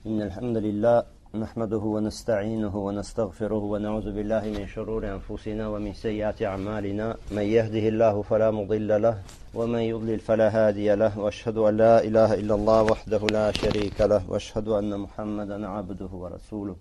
إن الحمد لله نحمده ونستعينه ونستغفره ونعوذ بالله من شرور أنفسنا ومن سيئات أعمالنا من يهده الله فلا مضل له ومن يضلل فلا هادي له وأشهد أن لا إله إلا الله وحده لا شريك له وأشهد أن محمدا عبده ورسوله.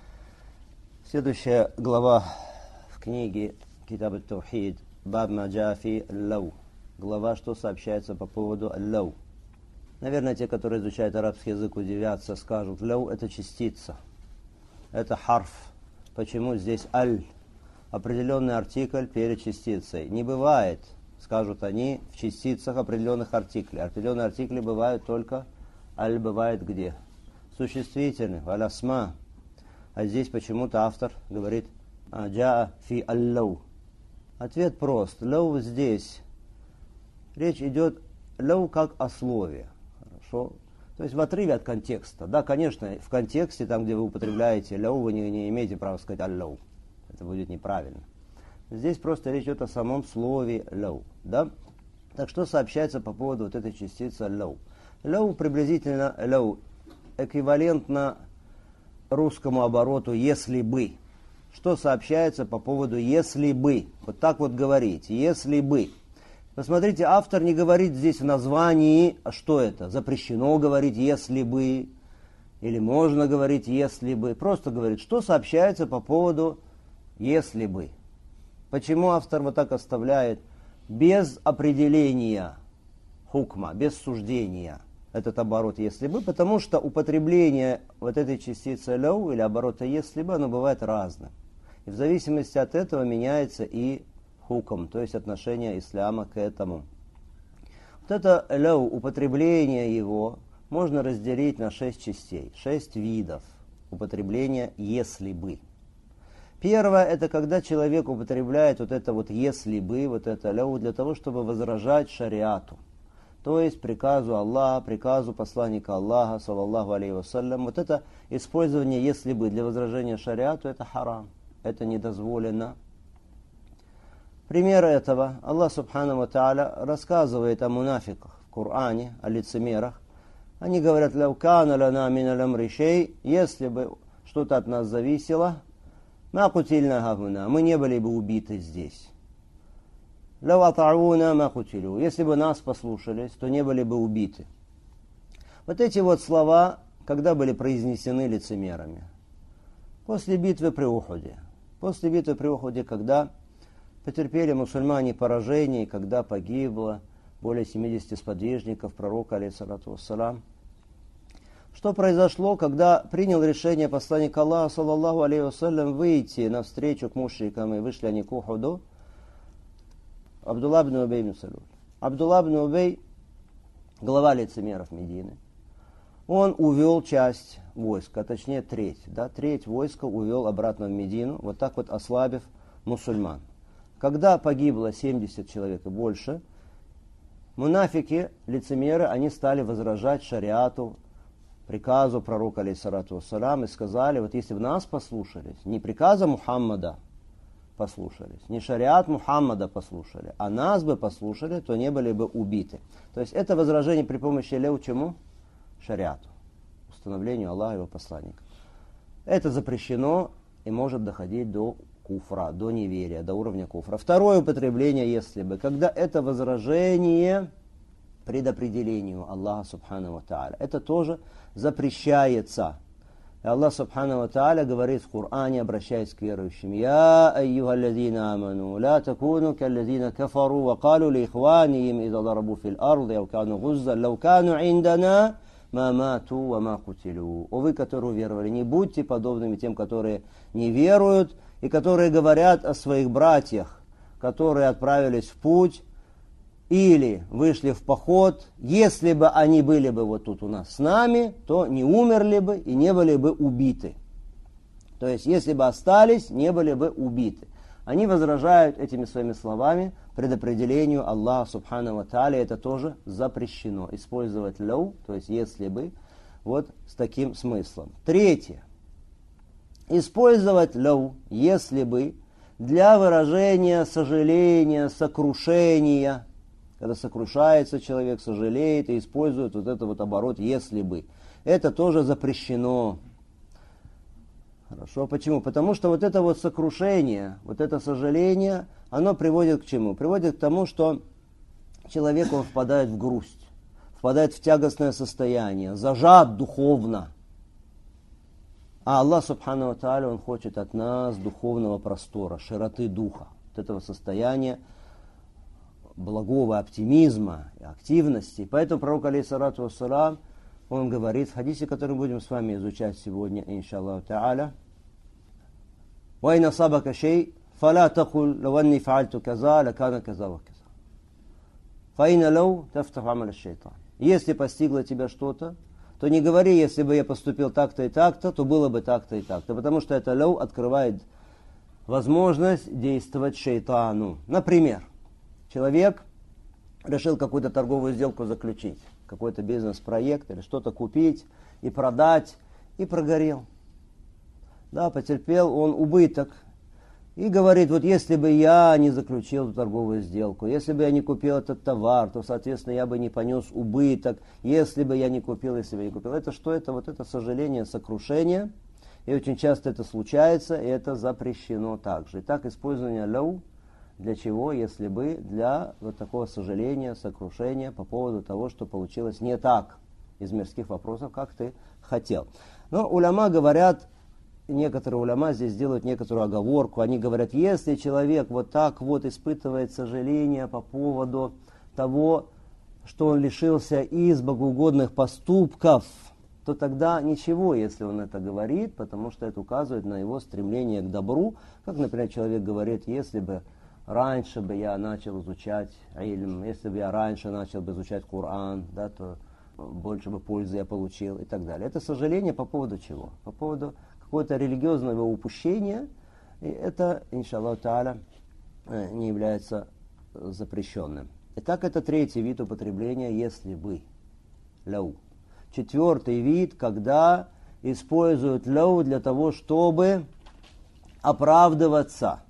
Следующая глава в книге Китаб ат-Таухид Баб ма джаа фи аллау. Глава, что сообщается по поводу аллау. Наверное, те, которые изучают арабский язык, удивятся, скажут, лау это частица, это харф. Почему здесь аль? Определенный артикль перед частицей. Не бывает, скажут они, в частицах определенных артиклей. Определенные артикли бывают только, аль бывает где? Существительных, алясма. А здесь почему-то автор говорит, джаа фи аллау. Ответ прост. Лау здесь. Речь идет лау как о слове. То есть в отрыве от контекста. Да, конечно, в контексте, там, где вы употребляете ляу, вы не имеете права сказать аллау. Это будет неправильно. Здесь просто речь идет о самом слове ляу. Да? Так что сообщается по поводу вот этой частицы ляу? Ляу приблизительно, ляу эквивалентно русскому обороту «если бы». Что сообщается по поводу «если бы». Вот так вот говорить «если бы». Посмотрите, автор не говорит здесь в названии, а что это? Запрещено говорить «если бы», или можно говорить «если бы». Просто говорит, что сообщается по поводу «если бы». Почему автор вот так оставляет без определения хукма, без суждения этот оборот «если бы», потому что употребление вот этой частицы «ляу» или оборота «если бы», оно бывает разным. И в зависимости от этого меняется и хукм, то есть отношение ислама к этому. Вот это ляу, употребление его, можно разделить на 6 частей, 6 видов употребления «если бы». Первое, это когда человек употребляет вот это вот «если бы», вот это ляу, для того, чтобы возражать шариату, то есть приказу Аллаха, приказу посланника Аллаха, саллаллаху алейхи вассалям. Вот это использование «если бы» для возражения шариату, это харам, это недозволено. Пример этого Аллах Субхану ва Тааля рассказывает о мунафиках в Коране, о лицемерах. Они говорят, «Лау кана лана мин аль-амри шей», если бы что-то от нас зависело, «ма кутильна гавуна», мы не были бы убиты здесь. «Лау атауна ма кутилю», если бы нас послушались, то не были бы убиты. Вот эти вот слова, когда были произнесены лицемерами? После битвы при Ухуде. После битвы при Ухуде, когда потерпели мусульмане поражение, когда погибло более 70 сподвижников пророка, алейхиссалату вассалам. Что произошло, когда принял решение посланник Аллаха, саллаллаху алейхи вассалям, выйти навстречу к мушрикам, и вышли они к Ухуду? Абдулла ибн Убей ибн Салуль. Абдулла ибн Убей, глава лицемеров Медины, он увел часть войска, а точнее треть войска увел обратно в Медину, вот так вот ослабив мусульман. Когда погибло 70 человек и больше, мунафики, лицемеры, они стали возражать шариату, приказу пророка, алейхиссалату вассалям, и сказали, вот если бы нас послушались, не приказа Мухаммада послушались, не шариат Мухаммада послушали, а нас бы послушали, то не были бы убиты. То есть это возражение при помощи ляу чему? Шариату, установлению Аллаха и его посланника. Это запрещено и может доходить до куфра, до неверия, до уровня куфра. Второе употребление, если бы, когда это возражение предопределению Аллаха Субхану ва Тааля. Это тоже запрещается. И Аллах Субхану ва Тааля говорит в Коране, обращаясь к верующим, «Я айюхаллазина аману, ла такуну каллазина кафару, ва калу ли ихванихим, иза дарабу фил арди, ау кану гузза, лау кану индана, ма мату ва ма кутилю». О вы, которые уверовали, не будьте подобными тем, которые не веруют, и которые говорят о своих братьях, которые отправились в путь или вышли в поход, если бы они были бы вот тут у нас с нами, то не умерли бы и не были бы убиты. То есть, если бы остались, не были бы убиты. Они возражают этими своими словами предопределению Аллаха Субхану ва Тааля. Это тоже запрещено. Использовать ляу, то есть если бы, вот с таким смыслом. Третье. Использовать ляу, если бы, для выражения сожаления, сокрушения. Когда сокрушается человек, сожалеет и использует вот этот вот оборот «если бы». это тоже запрещено. Хорошо, почему? Потому что вот это вот сокрушение, вот это сожаление, оно приводит к чему? Приводит к тому, что человек, он впадает в грусть, впадает в тягостное состояние, зажат духовно. А Аллах Субхану ва Тааля, Он хочет от нас духовного простора, широты духа, вот этого состояния благого оптимизма и активности. Поэтому пророк, алейхиссалату вассалам, он говорит в хадисе, который будем с вами изучать сегодня, иншаллаху та'аля: «Вайна сабака шей, фаля такуль лаванни фаальту каза, лакана каза ва каза. Фаина лау тафтаху амаля шейтан». Если постигло тебя что-то, то не говори, если бы я поступил так-то и так-то, то было бы так-то и так-то. Потому что это лау открывает возможность действовать шейтану. Например, человек решил какую-то торговую сделку заключить, какой-то бизнес-проект или что-то купить и продать, и прогорел. Да, потерпел он убыток. И говорит, вот если бы я не заключил эту торговую сделку, если бы я не купил этот товар, то, соответственно, я бы не понес убыток, если бы я не купил, если бы я не купил. Это что это? Вот это сожаление, сокрушение. И очень часто это случается, и это запрещено также. Итак, использование лау для чего? Если бы для вот такого сожаления, сокрушения по поводу того, что получилось не так из мирских вопросов, как ты хотел. Но уляма говорят, некоторые уляма здесь делают некоторую оговорку. Они говорят, если человек вот так вот испытывает сожаление по поводу того, что он лишился из богоугодных поступков, то тогда ничего, если он это говорит, потому что это указывает на его стремление к добру. Как, например, человек говорит, если бы раньше бы я начал изучать ильм, если бы я раньше начал бы изучать Коран, да, то больше бы пользы я получил и так далее. Это сожаление по поводу чего? По поводу какое-то религиозного упущения, и это, иншаллаху та'аля, не является запрещенным. Итак, это третий вид употребления «если бы». Лау. Четвертый вид, когда используют лау для того, чтобы оправдываться,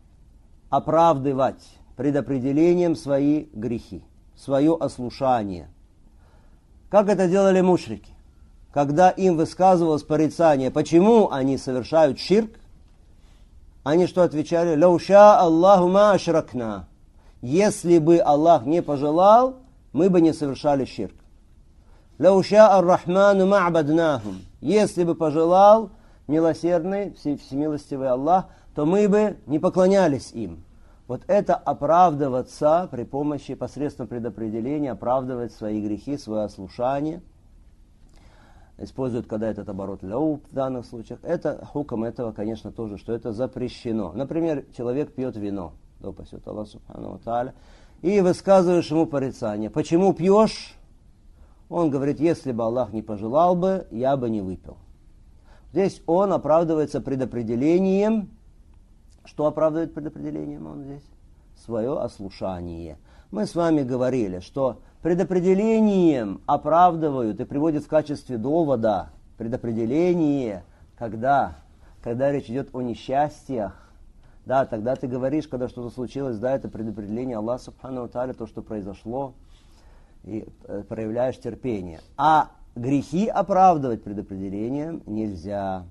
оправдывать предопределением свои грехи, свое ослушание. Как это делали мушрики? Когда им высказывалось порицание, почему они совершают ширк, они что отвечали? «Лауша Аллаху ма ашракна». Если бы Аллах не пожелал, мы бы не совершали ширк. «Лауша ар-Рахману ма абаднахум». Если бы пожелал милосердный, всемилостивый Аллах, то мы бы не поклонялись им. Вот это оправдываться при помощи, посредством предопределения, оправдывать свои грехи, свое ослушание. Используют, когда этот оборот ляу в данных случаях. Это хуком этого, конечно, тоже, что это запрещено. Например, человек пьет вино, да упасет Аллах субхану ва тааля, и высказываешь ему порицание. Почему пьешь? Он говорит, если бы Аллах не пожелал бы, я бы не выпил. Здесь он оправдывается предопределением. Что оправдывает предопределением он здесь? Свое ослушание. Мы с вами говорили, что предопределением оправдывают и приводят в качестве довода предопределение, когда речь идет о несчастьях. Да, тогда ты говоришь, когда что-то случилось, да, это предопределение Аллаха субхану ва тааля, то, что произошло, и проявляешь терпение. А грехи оправдывать предопределением нельзя.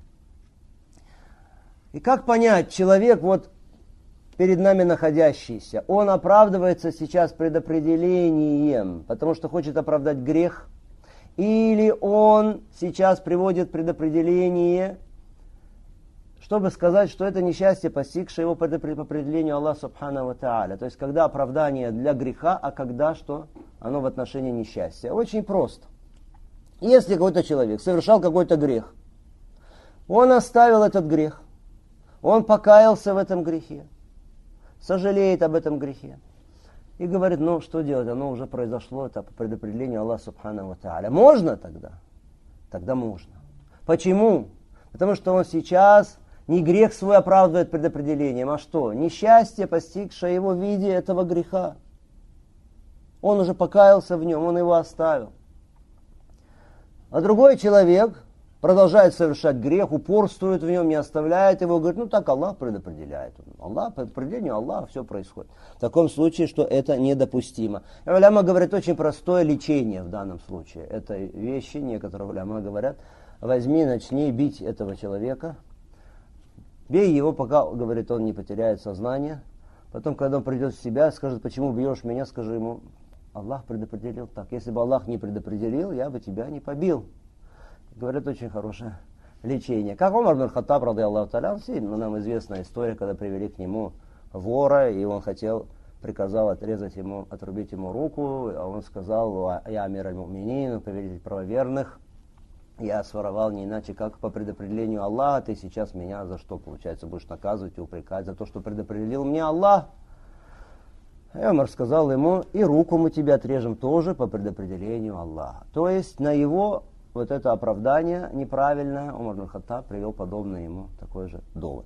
И как понять, человек вот перед нами находящийся, он оправдывается сейчас предопределением, потому что хочет оправдать грех, или он сейчас приводит предопределение, чтобы сказать, что это несчастье, постигшее его по определению Аллаха субхану ва тааля. То есть, когда оправдание для греха, а когда что? Оно в отношении несчастья. Очень просто. Если какой-то человек совершал какой-то грех, он оставил этот грех, он покаялся в этом грехе, сожалеет об этом грехе и говорит, ну что делать, оно уже произошло, это по предопределению Аллаха субхану ва тааля. Можно тогда? Тогда можно. Почему? Потому что он сейчас не грех свой оправдывает предопределением, а что? Несчастье, постигшее его в виде этого греха. Он уже покаялся в нем, он его оставил. А другой человек, продолжает совершать грех, упорствует в нем, не оставляет его, говорит, ну так Аллах предопределяет. Аллах, по определению Аллаха все происходит. В таком случае, что это недопустимо. И уляма говорит очень простое лечение в данном случае. Это вещи, некоторые уляма говорят, возьми, начни бить этого человека, бей его, пока, говорит, он не потеряет сознание. Потом, когда он придет в себя, скажет, почему бьешь меня, скажи ему, Аллах предопределил так. Если бы Аллах не предопределил, я бы тебя не побил. Говорят, очень хорошее лечение. Как Умар бин Хаттаб, рады Аллаху та'аля, нам известная история, когда привели к нему вора, и он приказал отрезать ему, отрубить ему руку, а он сказал, я амир аль-муминин, повелитель правоверных, я своровал не иначе, как по предопределению Аллаха, ты сейчас меня за что, получается, будешь наказывать и упрекать? За то, что предопределил мне Аллах. И Умар сказал ему, и руку мы тебе отрежем тоже по предопределению Аллаха. То есть на его вот это оправдание неправильное, Умар бин Хаттаб привел подобный ему такой же довод.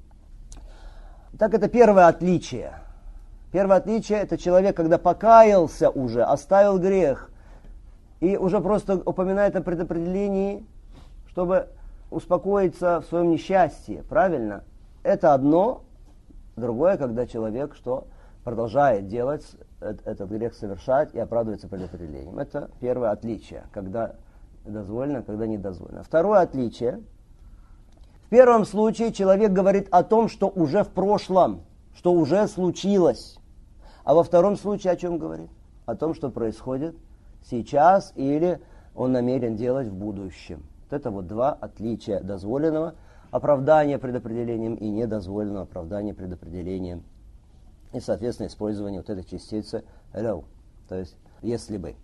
Так это первое отличие. Первое отличие, это человек, когда покаялся уже, оставил грех, и уже просто упоминает о предопределении, чтобы успокоиться в своем несчастье. Правильно? Это одно. Другое, когда человек что продолжает делать, этот грех совершать и оправдывается предопределением. Это первое отличие, когда дозволено, когда не дозволено. Второе отличие. В первом случае человек говорит о том, что уже в прошлом, что уже случилось. А во втором случае о чем говорит? О том, что происходит сейчас или он намерен делать в будущем. Вот это вот два отличия дозволенного оправдания предопределением и недозволенного оправдания предопределением. И, соответственно, использование вот этой частицы «лоу», то есть «если бы».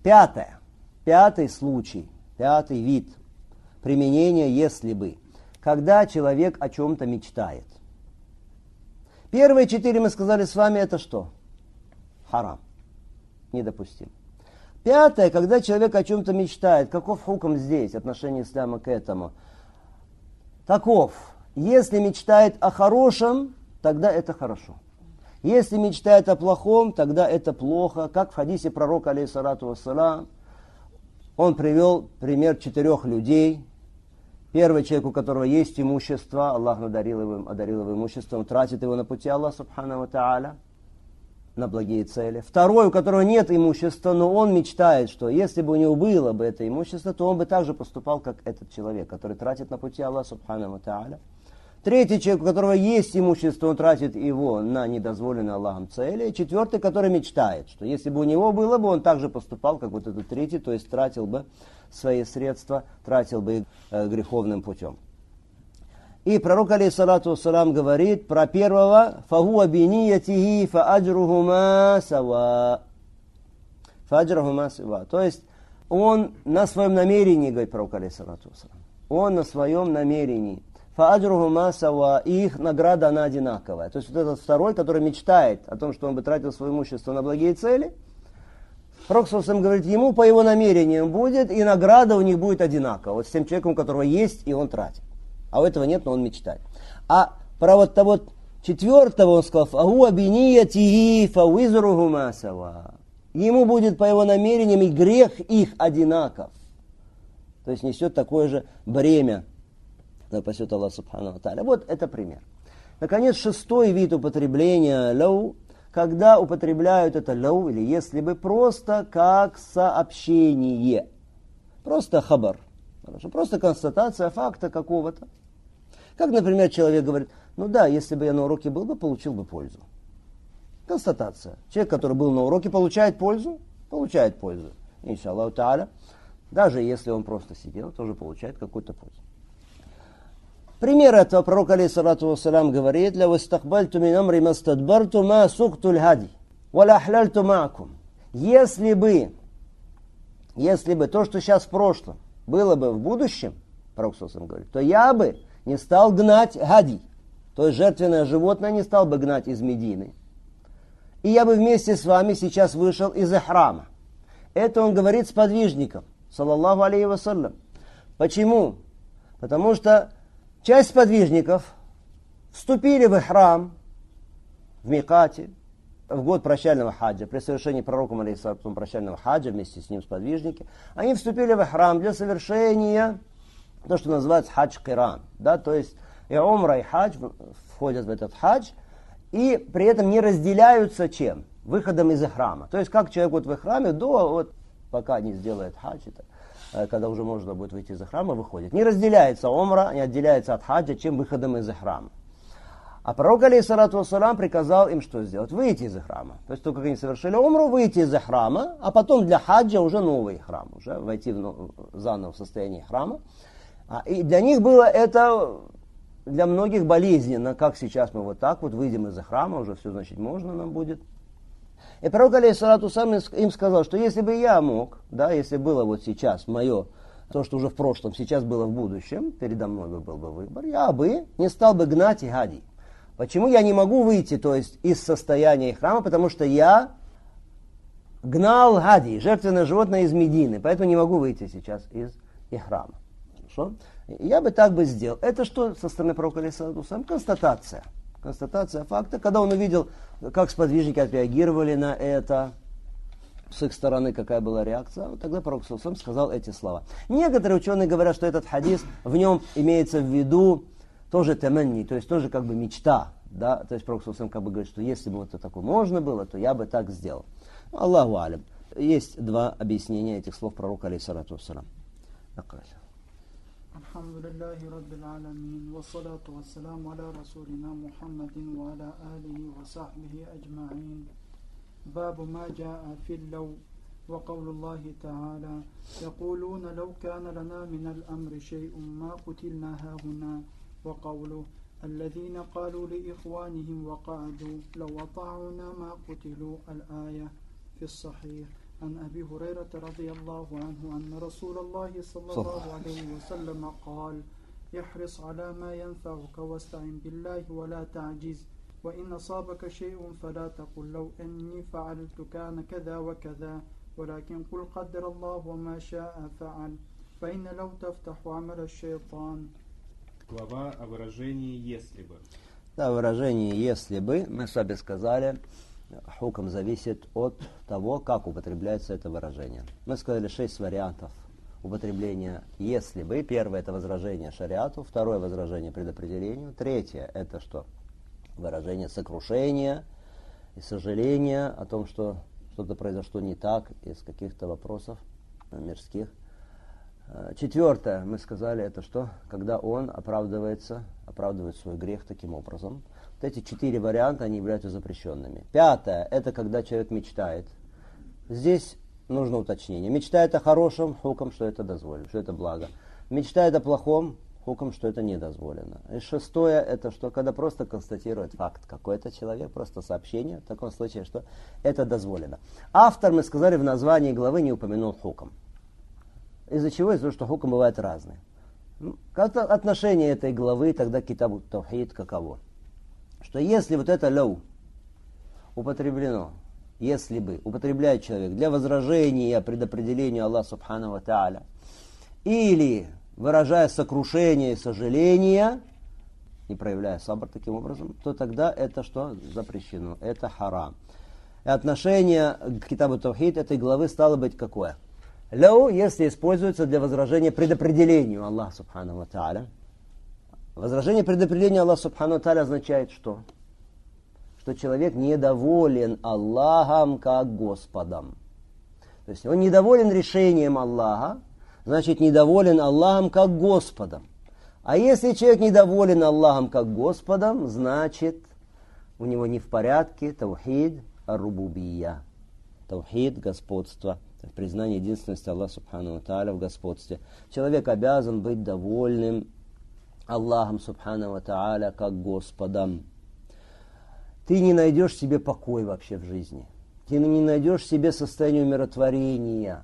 Пятый случай, пятый вид применения «если бы», когда человек о чем-то мечтает. Первые 4 мы сказали с вами, это что? Харам. Недопустим. Пятое, когда человек о чем-то мечтает. Каков хукм здесь, отношение ислама к этому? Таков. Если мечтает о хорошем, тогда это хорошо. Если мечтает о плохом, тогда это плохо. Как в хадисе пророка, алейхиссалату вассалам, он привел пример 4 людей. Первый человек, у которого есть имущество, Аллах одарил его имуществом, тратит его на пути Аллаха, субхану ва та'аля, на благие цели. Второй, у которого нет имущества, но он мечтает, что если бы у него было бы это имущество, то он бы также поступал, как этот человек, который тратит на пути Аллаха, субхану ва та'аля. Третий человек, у которого есть имущество, он тратит его на недозволенные Аллахом цели. И четвертый, который мечтает, что если бы у него было бы, он также поступал, как вот этот третий, то есть тратил бы свои средства, тратил бы их греховным путем. И пророк, алейхиссалату вассалам, говорит про первого: «Фагуа биниятихи фааджрухума сава». Фааджрухума сава. То есть он на своем намерении, говорит пророк, алейхиссалату вассалам, он на своем намерении. Фааджрухума сава, и их награда, она одинаковая. То есть вот этот второй, который мечтает о том, что он бы тратил свое имущество на благие цели, пророк сам говорит, ему по его намерениям будет, и награда у них будет одинаковая. Вот с тем человеком, у которого есть, и он тратит. А у этого нет, но он мечтает. А про вот того четвертого он сказал, «Фагуа биниятихи фауизрухума сава». Ему будет по его намерениям, и грех их одинаков. То есть несет такое же бремя. Да пасет Аллах субхану ва та'аля. Вот это пример. Наконец, 6-й вид употребления «лоу», когда употребляют это «лоу» или «если бы» просто как сообщение. Просто хабар. Просто констатация факта какого-то. Как, например, человек говорит, ну да, если бы я на уроке был бы, получил бы пользу. Констатация. Человек, который был на уроке, получает пользу? Получает пользу. Иншаллаху та'аля. Даже если он просто сидел, тоже получает какую-то пользу. Пример этого пророк, алейхиссалату вассалам, говорит, «Ля вастахбальту мин амри мастадбарту ма сукту л'хади, ва ахляльту ма'акум». Если бы то, что сейчас в прошлом, было бы в будущем, пророк говорит, то я бы не стал гнать хади, то есть жертвенное животное не стал бы гнать из Медины. И я бы вместе с вами сейчас вышел из ихрама. Это он говорит сподвижникам, саллаллаху алейхи вассалям. Почему? Потому что часть сподвижников вступили в ихрам, в микате, в год прощального хаджа, при совершении пророком алейхиссалату прощального хаджа, вместе с ним сподвижники, они вступили в ихрам для совершения то, что называется хадж киран. Да? То есть и умра, и хадж входят в этот хадж, и при этом не разделяются чем? Выходом из ихрама. То есть как человек вот в ихраме пока не сделает хадж, когда уже можно будет выйти из ихрама, выходит. Не разделяется умра, не отделяется от хаджа, чем выходом из ихрама. А пророк, алейхиссалату вассалам, приказал им что сделать? Выйти из ихрама. То есть только как они совершили умру, выйти из ихрама, а потом для хаджа уже новый храм, уже войти заново в состояние храма. И для них было это, для многих болезненно, как сейчас мы вот так вот выйдем из храма, уже все, значит, можно нам будет. И пророк, алейхиссалату вассалам, им сказал, что если бы я мог, да, если было вот сейчас мое, то, что уже в прошлом, сейчас было в будущем, передо мной был бы выбор, я бы не стал бы гнать и гадить. Почему я не могу выйти, то есть из состояния храма? Потому что я гнал гади, жертвенное животное из Медины, поэтому не могу выйти сейчас из храма. Хорошо? Я бы так бы сделал. Это что со стороны пророка, алейхиссалату вассалам? Констатация. Констатация факта. Когда он увидел, как сподвижники отреагировали на это, с их стороны какая была реакция, вот тогда пророк алейхиссалату вассалам сказал эти слова. Некоторые ученые говорят, что этот хадис, в нем имеется в виду тоже таманни, то есть тоже как бы мечта, да, то есть пророк саллаллаху как бы говорит, что если бы вот это такое можно было, то я бы так сделал. Аллаху алям. Есть два объяснения этих слов пророка, алейхиссалату вассалам. Алхамдулиллахи раббил аламин, вассалату вассаламу аля расулина Мухаммадин ва аля алихи ва сахбихи аджмаин. Бабу ма джаа филлау. وقول الله تعالى يقولون لو كان لنا من الأمر شيء ما قتلنا هاهنا وقوله الذين قالوا لإخوانهم وقعدوا لو أطاعونا ما قتلوا الآية في الصحيح عن أبي هريرة رضي الله عنه أن رسول الله صلى الله عليه وسلم قال يحرص على ما ينفعك واستعن بالله ولا تعجز وإن أصابك شيء فلا تقل لو أني فعلت كان كذا وكذا ولكن قل قدر الله وما شاء فعل فإن لو تفتح عمل الشيطان. Глава о выражении «если бы». Да, выражение «если бы» мы с вами сказали, хукм зависит от того, как употребляется это выражение. Мы сказали 6 вариантов употребления «если бы». Первое – это возражение шариату, второе – возражение предопределению, третье – это что? Выражение сокрушения и сожаления о том, что что-то произошло не так из каких-то вопросов мирских. Четвертое, мы сказали, это что? Когда он оправдывает свой грех таким образом. Вот эти 4 варианта, они являются запрещенными. Пятое, это когда человек мечтает. Здесь нужно уточнение. Мечтает о хорошем, хуком, что это дозволено, что это благо. Мечтает о плохом, хуком, что это не дозволено. И шестое, это что? Когда просто констатирует факт какой-то человек, просто сообщение, в таком случае, что это дозволено. Автор, мы сказали, в названии главы не упомянул хуком. Из-за чего? Из-за того, что хукм бывает разные. Как-то отношение этой главы тогда к китабу таухид каково? Что если вот это лоу употреблено, если бы употребляет человек для возражения предопределению Аллаха Субхану ва Тааля, или выражая сокрушение и сожаление, не проявляя сабр таким образом, то тогда это что? Запрещено. Это харам. И отношение к китабу таухид этой главы стало быть какое? Лау, если используется для возражения предопределению Аллаха Субхану ва Тааля. Возражение предопределению Аллаха Субхану ва Тааля означает что? Что человек недоволен Аллахом как Господом. То есть он недоволен решением Аллаха, значит недоволен Аллахом как Господом. А если человек недоволен Аллахом как Господом, значит у него не в порядке таухид ар-рубубия. Таухид господства. Признание единственности Аллаха Субхану ва Тааля в господстве. Человек обязан быть довольным Аллахом Субхану ва Тааля как Господом. Ты не найдешь себе покой вообще в жизни. Ты не найдешь себе состояние умиротворения.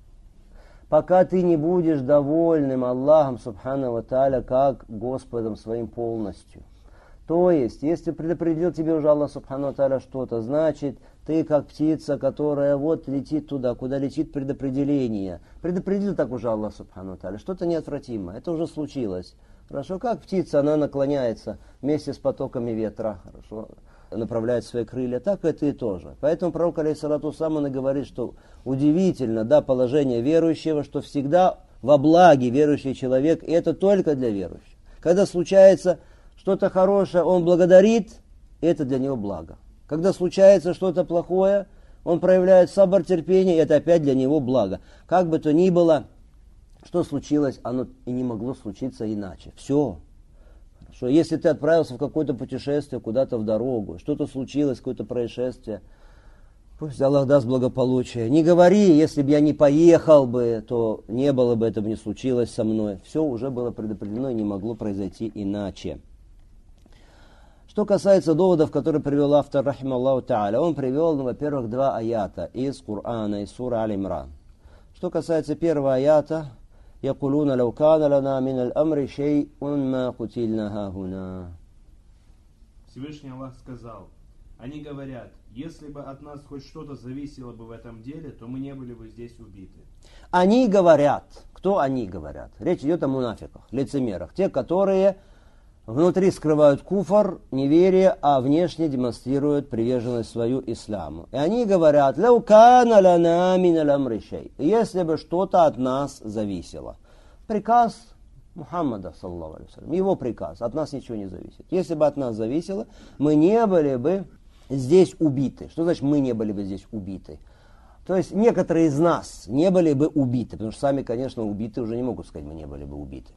Пока ты не будешь довольным Аллахом Субхану ва Тааля как Господом своим полностью. То есть, если предопределил тебе уже Аллах Субхану ва Тааля что-то, значит, ты как птица, которая вот летит туда, куда летит предопределение. Предопределил так уже Аллах Субхану ва Тааля. Что-то неотвратимо. Это уже случилось. Хорошо, как птица, она наклоняется вместе с потоками ветра. Хорошо, направляет свои крылья, так и ты тоже. Поэтому пророк, алейхиссалату вассалам, он и говорит, что удивительно, да, положение верующего, что всегда во благе верующий человек, и это только для верующих. Когда случается что-то хорошее, он благодарит, и это для него благо. Когда случается что-то плохое, он проявляет сабр, терпение, и это опять для него благо. Как бы то ни было, что случилось, оно и не могло случиться иначе. Все. Что если ты отправился в какое-то путешествие, куда-то в дорогу, что-то случилось, какое-то происшествие, пусть Аллах даст благополучие. Не говори, если бы я не поехал бы, то не было бы, это бы не случилось со мной. Все уже было предопределено и не могло произойти иначе. Что касается доводов, которые привел автор, рахималлаху та'аля, он привел, во-первых, 2 аята из Корана, из суры Аль-Имран. Что касается первого аята, يقولون لو كان لنا من الأمر شيء ما قتلنا هاهنا. Всевышний Аллах сказал, они говорят, если бы от нас хоть что-то зависело бы в этом деле, то мы не были бы здесь убиты. Они говорят. Кто они говорят? Речь идет о мунафиках, лицемерах. Те, которые внутри скрывают куфр, неверие, а внешне демонстрируют приверженность свою исламу. И они говорят, «Лау кана лана минал амри шей». Если бы что-то от нас зависело. Приказ Мухаммада, саллаллаху алейхи ва саллям, его приказ, от нас ничего не зависит. Если бы от нас зависело, мы не были бы здесь убиты. Что значит мы не были бы здесь убиты? То есть некоторые из нас не были бы убиты, потому что сами, конечно, убиты уже не могут сказать, мы не были бы убиты.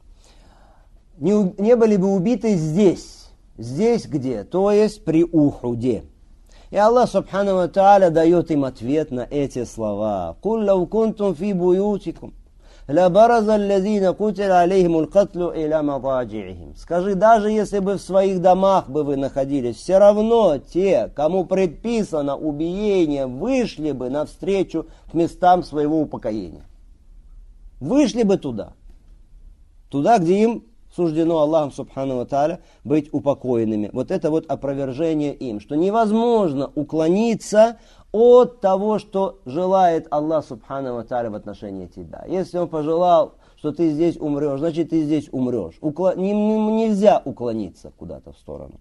Не были бы убиты здесь. Здесь где? То есть при Ухуде. И Аллах Субхану ва Тааля дает им ответ на эти слова. «Куль лау кунтум фи буютикум, ла бараза аллазина кутиля алейхимул катлю иля мадажиихим». Скажи, даже если бы в своих домах бы вы находились, все равно те, кому предписано убиение, вышли бы навстречу к местам своего упокоения. Вышли бы туда. Туда, где им суждено Аллахом Субхану ва Тааля быть упокоенными. Вот это вот опровержение им, что невозможно уклониться от того, что желает Аллах Субхану ва Тааля в отношении тебя. Если Он пожелал, что ты здесь умрешь, значит ты здесь умрешь. Нельзя уклониться куда-то в сторону.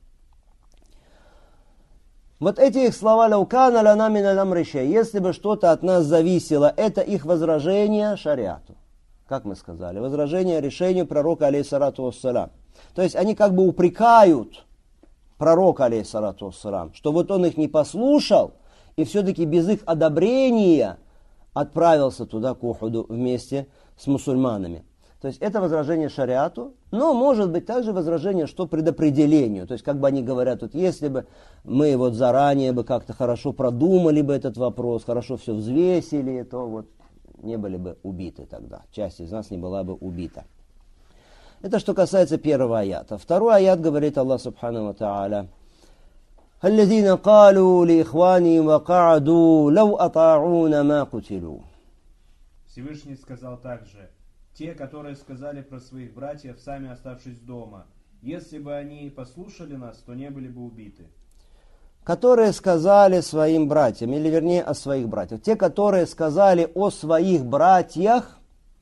Вот эти их слова «Лаукана лана минал амри шей», если бы что-то от нас зависело, это их возражение шариату. Как мы сказали, возражение решению пророка, алейхиссалату вассалям. То есть они как бы упрекают пророка, алейхиссалату вассалям, что вот он их не послушал, и все-таки без их одобрения отправился туда, к Ухуду, вместе с мусульманами. То есть это возражение шариату, но может быть также возражение, что предопределению. То есть как бы они говорят, вот если бы мы вот заранее бы как-то хорошо продумали бы этот вопрос, хорошо все взвесили, то вот не были бы убиты тогда. Часть из нас не была бы убита. Это что касается первого аята. Второй аят говорит Аллах Субхану ва Тааля. الذين قالوا لإخوانهم وقعدوا لو أطاعونا ما قتلوا. Всевышний сказал также, те, которые сказали про своих братьев, сами оставшись дома, если бы они послушали нас, то не были бы убиты. Которые сказали своим братьям, или вернее о своих братьях. Те, которые сказали о своих братьях,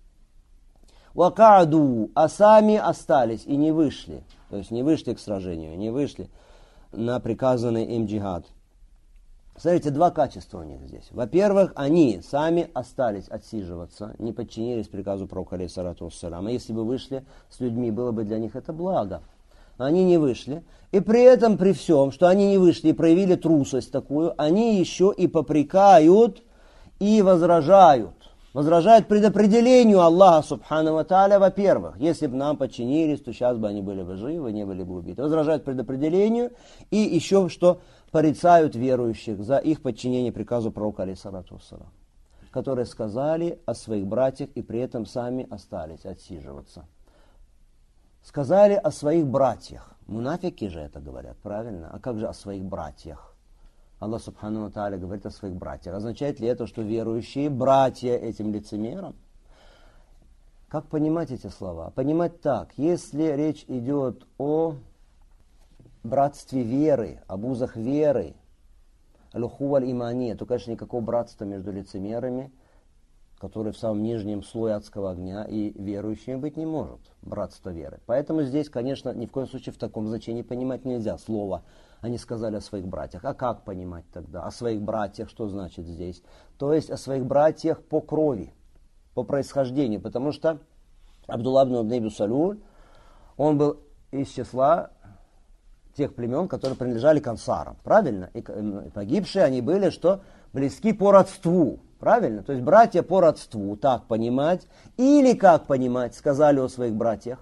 вакаду, а сами остались и не вышли. То есть не вышли к сражению, не вышли на приказанный им джихад. Смотрите, 2 качества у них здесь. Во-первых, они сами остались отсиживаться, не подчинились приказу пророка, алейхиссалату вассалям. А если бы вышли с людьми, было бы для них это благо. Они не вышли. И при этом, при всем, что они не вышли и проявили трусость такую, они еще и попрекают и возражают. Возражают предопределению Аллаха Субхану ва Тааля, во-первых. Если бы нам подчинились, то сейчас бы они были бы живы, не были бы убиты. Возражают предопределению и еще что порицают верующих за их подчинение приказу пророка, алейхиссалату вассалям, которые сказали о своих братьях и при этом сами остались отсиживаться. Сказали о своих братьях. Мунафики же это говорят, правильно? А как же о своих братьях? Аллах Субхану ва Тааля говорит о своих братьях. Означает ли это, что верующие братья этим лицемерам? Как понимать эти слова? Понимать так. Если речь идет о братстве веры, об узах веры, аль-ухува аль-имания, то, конечно, никакого братства между лицемерами, который в самом нижнем слое адского огня, и верующими быть не может. Братство веры. Поэтому здесь, конечно, ни в коем случае в таком значении понимать нельзя. Слово они сказали о своих братьях. А как понимать тогда? О своих братьях, что значит здесь? То есть о своих братьях по крови, по происхождению. Потому что Абдулла ибн Убей ибн Салуль, он был из числа тех племен, которые принадлежали к ансарам. Правильно? И погибшие они были, что близки по родству. Правильно? То есть братья по родству, так понимать. Или как понимать, сказали о своих братьях.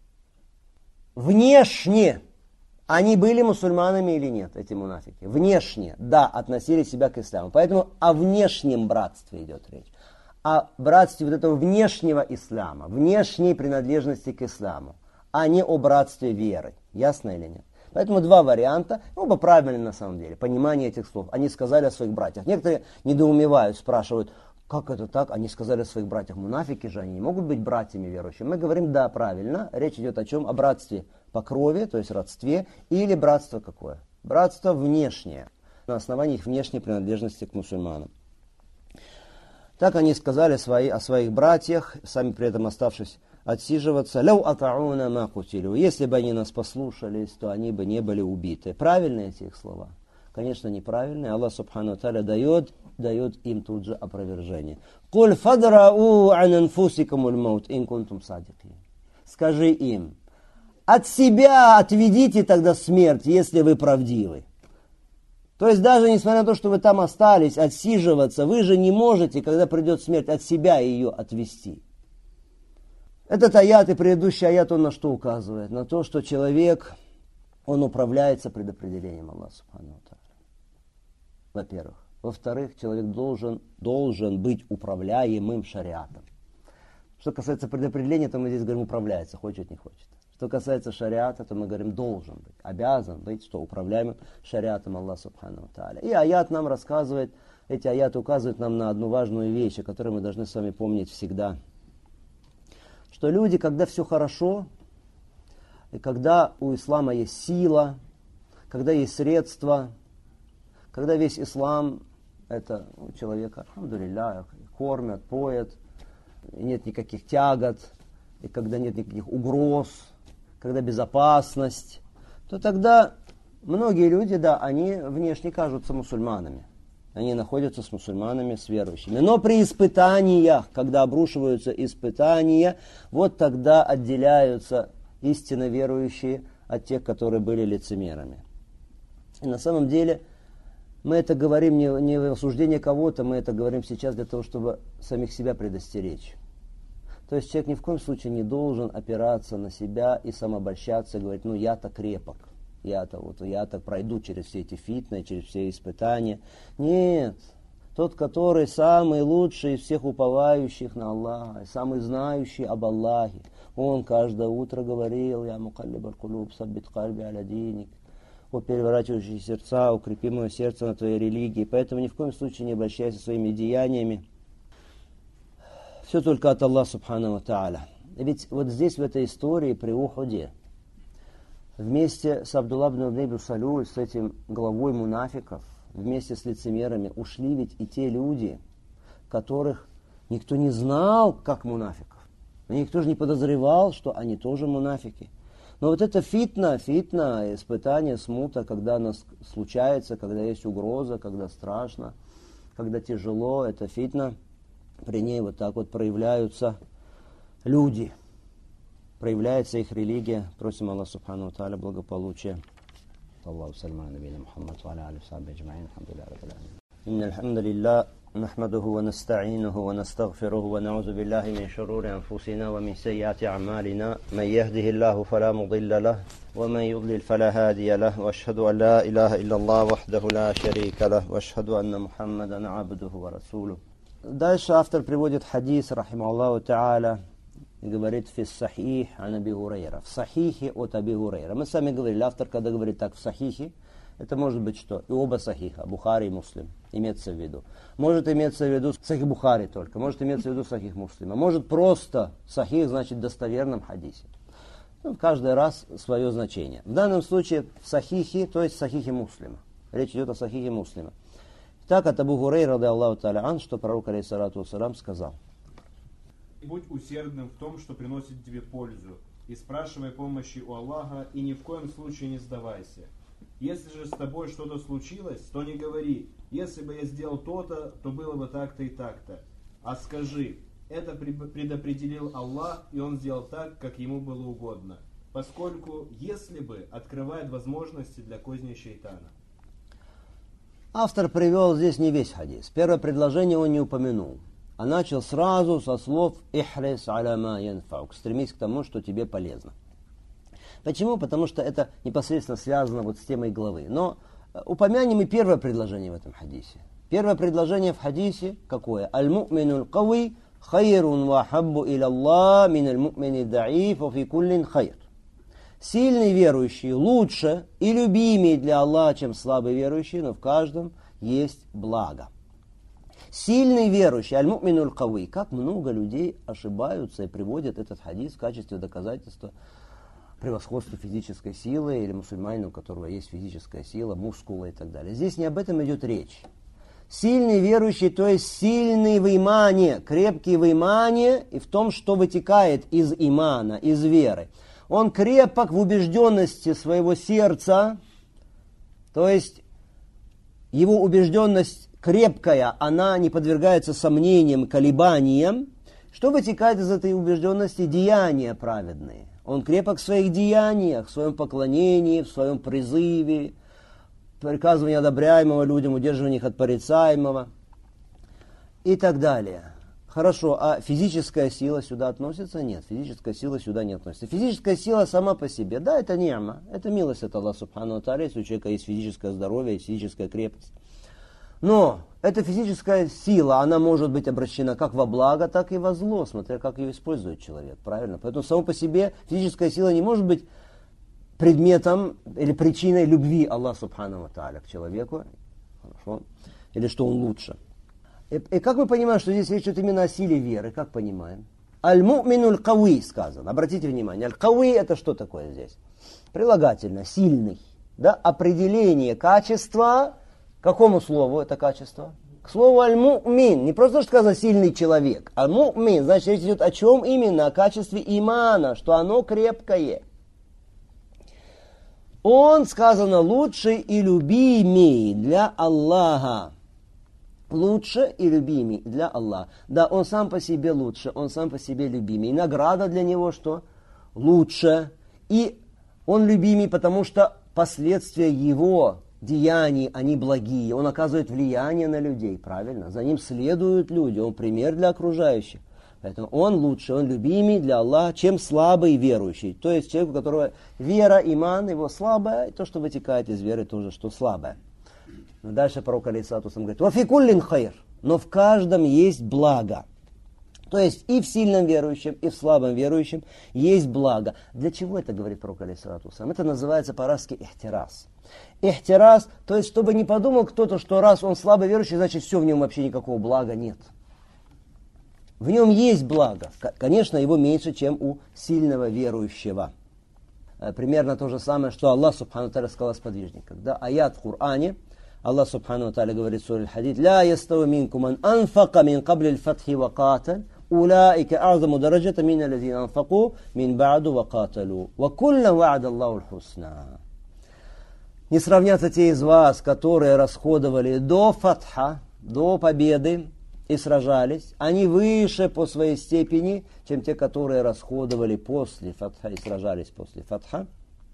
Внешне они были мусульманами или нет, эти мунафики? Внешне, да, относили себя к исламу. Поэтому о внешнем братстве идет речь. О братстве вот этого внешнего ислама, внешней принадлежности к исламу, а не о братстве веры. Ясно или нет? Поэтому два варианта, оба правильные на самом деле, понимание этих слов. Они сказали о своих братьях. Некоторые недоумевают, спрашивают, как это так? Они сказали о своих братьях. Мунафики же, они не могут быть братьями верующими. Мы говорим, да, правильно. Речь идет о чем? О братстве по крови, то есть родстве, или братство какое? Братство внешнее, на основании их внешней принадлежности к мусульманам. Так они сказали о своих братьях, сами при этом оставшись отсиживаться. «Ляу атауна ма кутилю». Если бы они нас послушались, то они бы не были убиты. Правильные эти их слова? Конечно, неправильные. Аллах Субхану Тааля дает им тут же опровержение. «Куль фадрау ан анфусикумуль маут ин кунтум садикин». Скажи им, от себя отведите тогда смерть, если вы правдивы. То есть даже несмотря на то, что вы там остались, отсиживаться, вы же не можете, когда придет смерть, от себя ее отвести. Этот аят и предыдущий аят, он на что указывает? На то, что человек, он управляется предопределением Аллаха Субхану ва Тааля. Во-первых. Во-вторых, человек должен быть управляемым шариатом. Что касается предопределения, то мы здесь говорим управляется, хочет, не хочет. Что касается шариата, то мы говорим должен быть, обязан быть, что управляемым шариатом Аллаха Субхану ва Тааля. И аят нам рассказывает, эти аяты указывают нам на одну важную вещь, о которой мы должны с вами помнить всегда. Что люди, когда все хорошо, и когда у ислама есть сила, когда есть средства, когда весь ислам, это человека, альхамдулилля, кормят, поят, и нет никаких тягот, и когда нет никаких угроз, когда безопасность, то тогда многие люди, да, они внешне кажутся мусульманами. Они находятся с мусульманами, с верующими. Но при испытаниях, когда обрушиваются испытания, вот тогда отделяются истинно верующие от тех, которые были лицемерами. И на самом деле мы это говорим не в осуждении кого-то, мы это говорим сейчас для того, чтобы самих себя предостеречь. То есть человек ни в коем случае не должен опираться на себя и самообольщаться, и говорить, ну я-то крепок. Я так пройду через все эти фитны, через все испытания. Нет. Тот, который самый лучший из всех уповающих на Аллаха, самый знающий об Аллахе, он каждое утро говорил, «Я мукаллиб аль-кулуб, саббит кальби аля диник», «О переворачивающие сердца, укрепи мое сердце на твоей религии». Поэтому ни в коем случае не обольщайся своими деяниями. Все только от Аллаха Субхану ва Тааля. Ведь вот здесь, в этой истории при Ухуде, вместе с Абдулла ибн Убей ибн Салуль, с этим главой мунафиков, вместе с лицемерами ушли ведь и те люди, которых никто не знал как мунафиков. Никто же не подозревал, что они тоже мунафики. Но вот это фитна, испытание, смута, когда она случается, когда есть угроза, когда страшно, когда тяжело, это фитна, при ней вот так вот проявляются люди. Проявляется их религия. Просим Аллаха Субхану ва Тааля благополучия. Аллаху салляму аля набийина Мухаммад ва аля алихи ва сахбихи аджмаин. Алхамдулиллахи раббил аламин. Иннал хамдалиллах нахмадуху ва наста'инуху ва настагфируху ва на'удзу биллахи мин шурури анфусина ва мин саййати а'малина. Ман яхдихиллаху фала мудилля лаху ва ман юдлил фала хадия лаху. Ва ашхаду ан ла илаха илlallah вахдаху ла шарика лаху. Ва ашхаду анна Мухаммадан абдуху ва расулуху. Дальше автор приводит хадис, рахимахуллаху та'аля, и говорит «Фис сахих ан Аби Гурейра». В сахихе от Аби Гурейра. Мы сами говорили, автор, когда говорит так в сахихе, это может быть что? И оба сахиха, Бухари и Муслим, имеется в виду. Может иметься в виду сахих Бухари только, может иметься в виду сахих Муслима. Может просто сахих значит достоверном хадисе. Ну, каждый раз свое значение. В данном случае в сахихе, то есть в сахихе Муслима. Речь идет о сахихе Муслима. Так от Абу Гурейра, ради Аллаху та'аля ан, что пророк, алейхиссалату вассалям, сказал. Будь усердным в том, что приносит тебе пользу, и спрашивай помощи у Аллаха, и ни в коем случае не сдавайся. Если же с тобой что-то случилось, то не говори, если бы я сделал то-то, то было бы так-то и так-то. А скажи, это предопределил Аллах, и он сделал так, как ему было угодно. Поскольку, если бы, открывает возможности для козни шайтана. Автор привел здесь не весь хадис. Первое предложение он не упомянул, а начал сразу со слов «Ихрис аля ма янфаук», стремись к тому, что тебе полезно. Почему? Потому что это непосредственно связано вот с темой главы. Но упомянем и первое предложение в этом хадисе. Первое предложение в хадисе какое? «Аль-му'мину аль-кави хайрун ва хаббу иля Аллах мин аль-му'мини да'иф ва фи куллин хайр». Сильный верующий лучше и любимее для Аллаха, чем слабый верующий, но в каждом есть благо. Сильный верующий, аль-му'мину аль-кави. Как много людей ошибаются и приводят этот хадис в качестве доказательства превосходства физической силы или мусульманина, у которого есть физическая сила, мускулы и так далее. Здесь не об этом идет речь. Сильный верующий, то есть сильный в имане, крепкий в имане и в том, что вытекает из имана, из веры. Он крепок в убежденности своего сердца, то есть его убежденность крепкая, она не подвергается сомнениям, колебаниям. Что вытекает из этой убежденности? Деяния праведные. Он крепок в своих деяниях, в своем поклонении, в своем призыве, приказывании одобряемого людям, удерживании их от порицаемого и так далее. Хорошо, а физическая сила сюда относится? Нет, физическая сила сюда не относится. Физическая сила сама по себе, да, это ни'ма, это милость от Аллаха субхану ва тааля, если у человека есть физическое здоровье, есть физическая крепость. Но эта физическая сила, она может быть обращена как во благо, так и во зло, смотря как ее использует человек, правильно? Поэтому само по себе физическая сила не может быть предметом или причиной любви Аллаха субхану ва тааля к человеку, хорошо, или что он лучше. И как мы понимаем, что здесь речь идет именно о силе веры? Как понимаем? Аль-му'мину аль-кави сказано. Обратите внимание, аль-кави это что такое здесь? Прилагательное, сильный. Да? Определение качества. К какому слову это качество? К слову аль-му'мин. Не просто сказано сильный человек. Аль-му'мин, значит речь идет о чем именно? О качестве имана, что оно крепкое. Он, сказано, лучший и любимый для Аллаха. Лучше и любимый для Аллаха. Да, он сам по себе лучше, он сам по себе любимый. И награда для него что? Лучше. И он любимый, потому что последствия его деяний, они благие. Он оказывает влияние на людей, правильно? За ним следуют люди, он пример для окружающих. Поэтому он лучше, он любимый для Аллаха, чем слабый верующий. То есть человек, у которого вера, иман, его слабая, и то, что вытекает из веры, тоже, что слабое. Но дальше пророк алейхиссалату вассалям говорит: «Ва фи куллин хайр», но в каждом есть благо. То есть и в сильном верующем, и в слабом верующем есть благо. Для чего это говорит пророк алейхиссалату вассалям? Это называется по-арабски ихтираз. Ихтираз, то есть чтобы не подумал кто-то, что раз он слабый верующий, значит все, в нем вообще никакого блага нет. В нем есть благо. Конечно, его меньше, чем у сильного верующего. Примерно то же самое, что Аллах субхану ва тааля сказал о сподвижниках. Да? Аят в Коране. Аллах субхану ва тааля говорит в суре Аль-Хадид: «Ля ястави минкум ман анфака мин кабли аль-фатхи ва каталь, улаика а'заму дараджата мин аллазина анфаку мин ба'ду ва каталу, ва куллан ва'ада Аллаху аль-хусна». Не сравнятся те из вас, которые расходовали до фатха, до победы и сражались. Они выше по своей степени, чем те, которые расходовали после фатха и сражались после фатха.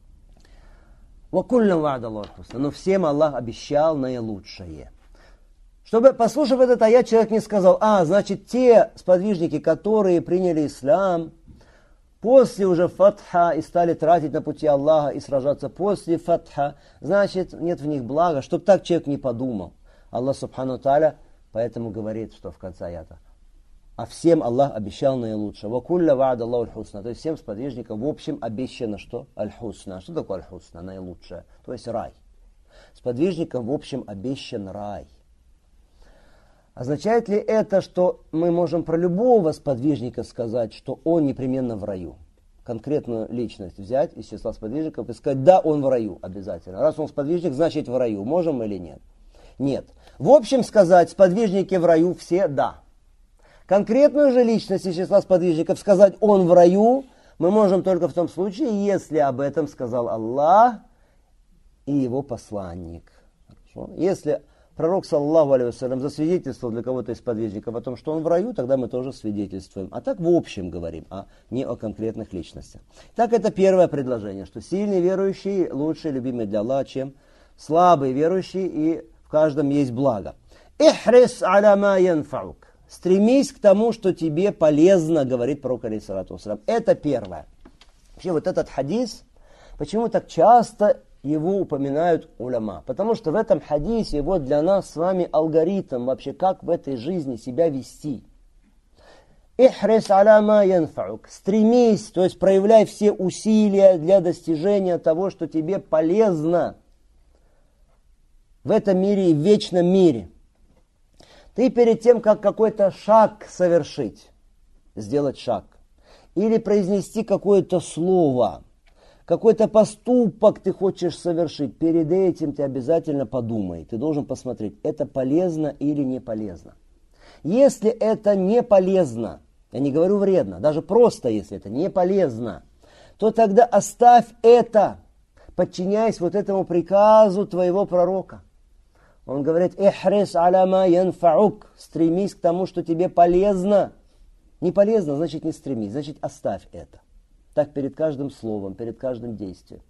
Но всем Аллах обещал наилучшее. Чтобы, послушав этот аят, человек не сказал: значит, те сподвижники, которые приняли ислам после уже фатха и стали тратить на пути Аллаха и сражаться после фатха, значит, нет в них блага. Чтобы так человек не подумал. Аллах субхану ва тааля поэтому говорит, что в конце аята: а всем Аллах обещал наилучшее. «Вакулля ва'ада Аллаху аль-хусна». То есть всем сподвижникам в общем обещано что? Аль-хусна. Что такое аль-хусна? Наилучшее. То есть рай. Сподвижникам в общем обещан рай. Означает ли это, что мы можем про любого сподвижника сказать, что он непременно в раю? Конкретную личность взять из числа сподвижников и сказать: да, он в раю обязательно. Раз он сподвижник, значит в раю. Можем или нет? Нет. В общем сказать, сподвижники в раю все да. Конкретную же личность из числа сподвижников сказать он в раю мы можем только в том случае, если об этом сказал Аллах и его посланник. Хорошо? Если пророк, саллаллаху алейхи вассалям, засвидетельствовал для кого-то из подвижников о том, что он в раю, тогда мы тоже свидетельствуем. А так в общем говорим, а не о конкретных личностях. Так это первое предложение, что сильный верующий лучше, любимый для Аллаха, чем слабый верующий, и в каждом есть благо. «Ихрис аля ма янфаук». Стремись к тому, что тебе полезно, говорит пророк, алейхиссалату вассалям. Это первое. Вообще вот этот хадис, почему так часто его упоминают уляма? Потому что в этом хадисе вот для нас с вами алгоритм вообще, как в этой жизни себя вести. «Ихрис аля ма янфаук». Стремись, то есть проявляй все усилия для достижения того, что тебе полезно в этом мире и в вечном мире. Ты перед тем, как какой-то шаг совершить, сделать шаг, или произнести какое-то слово, какой-то поступок ты хочешь совершить, перед этим ты обязательно подумай. Ты должен посмотреть, это полезно или не полезно. Если это не полезно, я не говорю вредно, даже просто если это не полезно, то тогда оставь это, подчиняясь вот этому приказу твоего пророка. Он говорит, «Ихрис аля ма янфаук». Стремись к тому, что тебе полезно. Не полезно, значит не стремись, значит оставь это. Так перед каждым словом, перед каждым действием.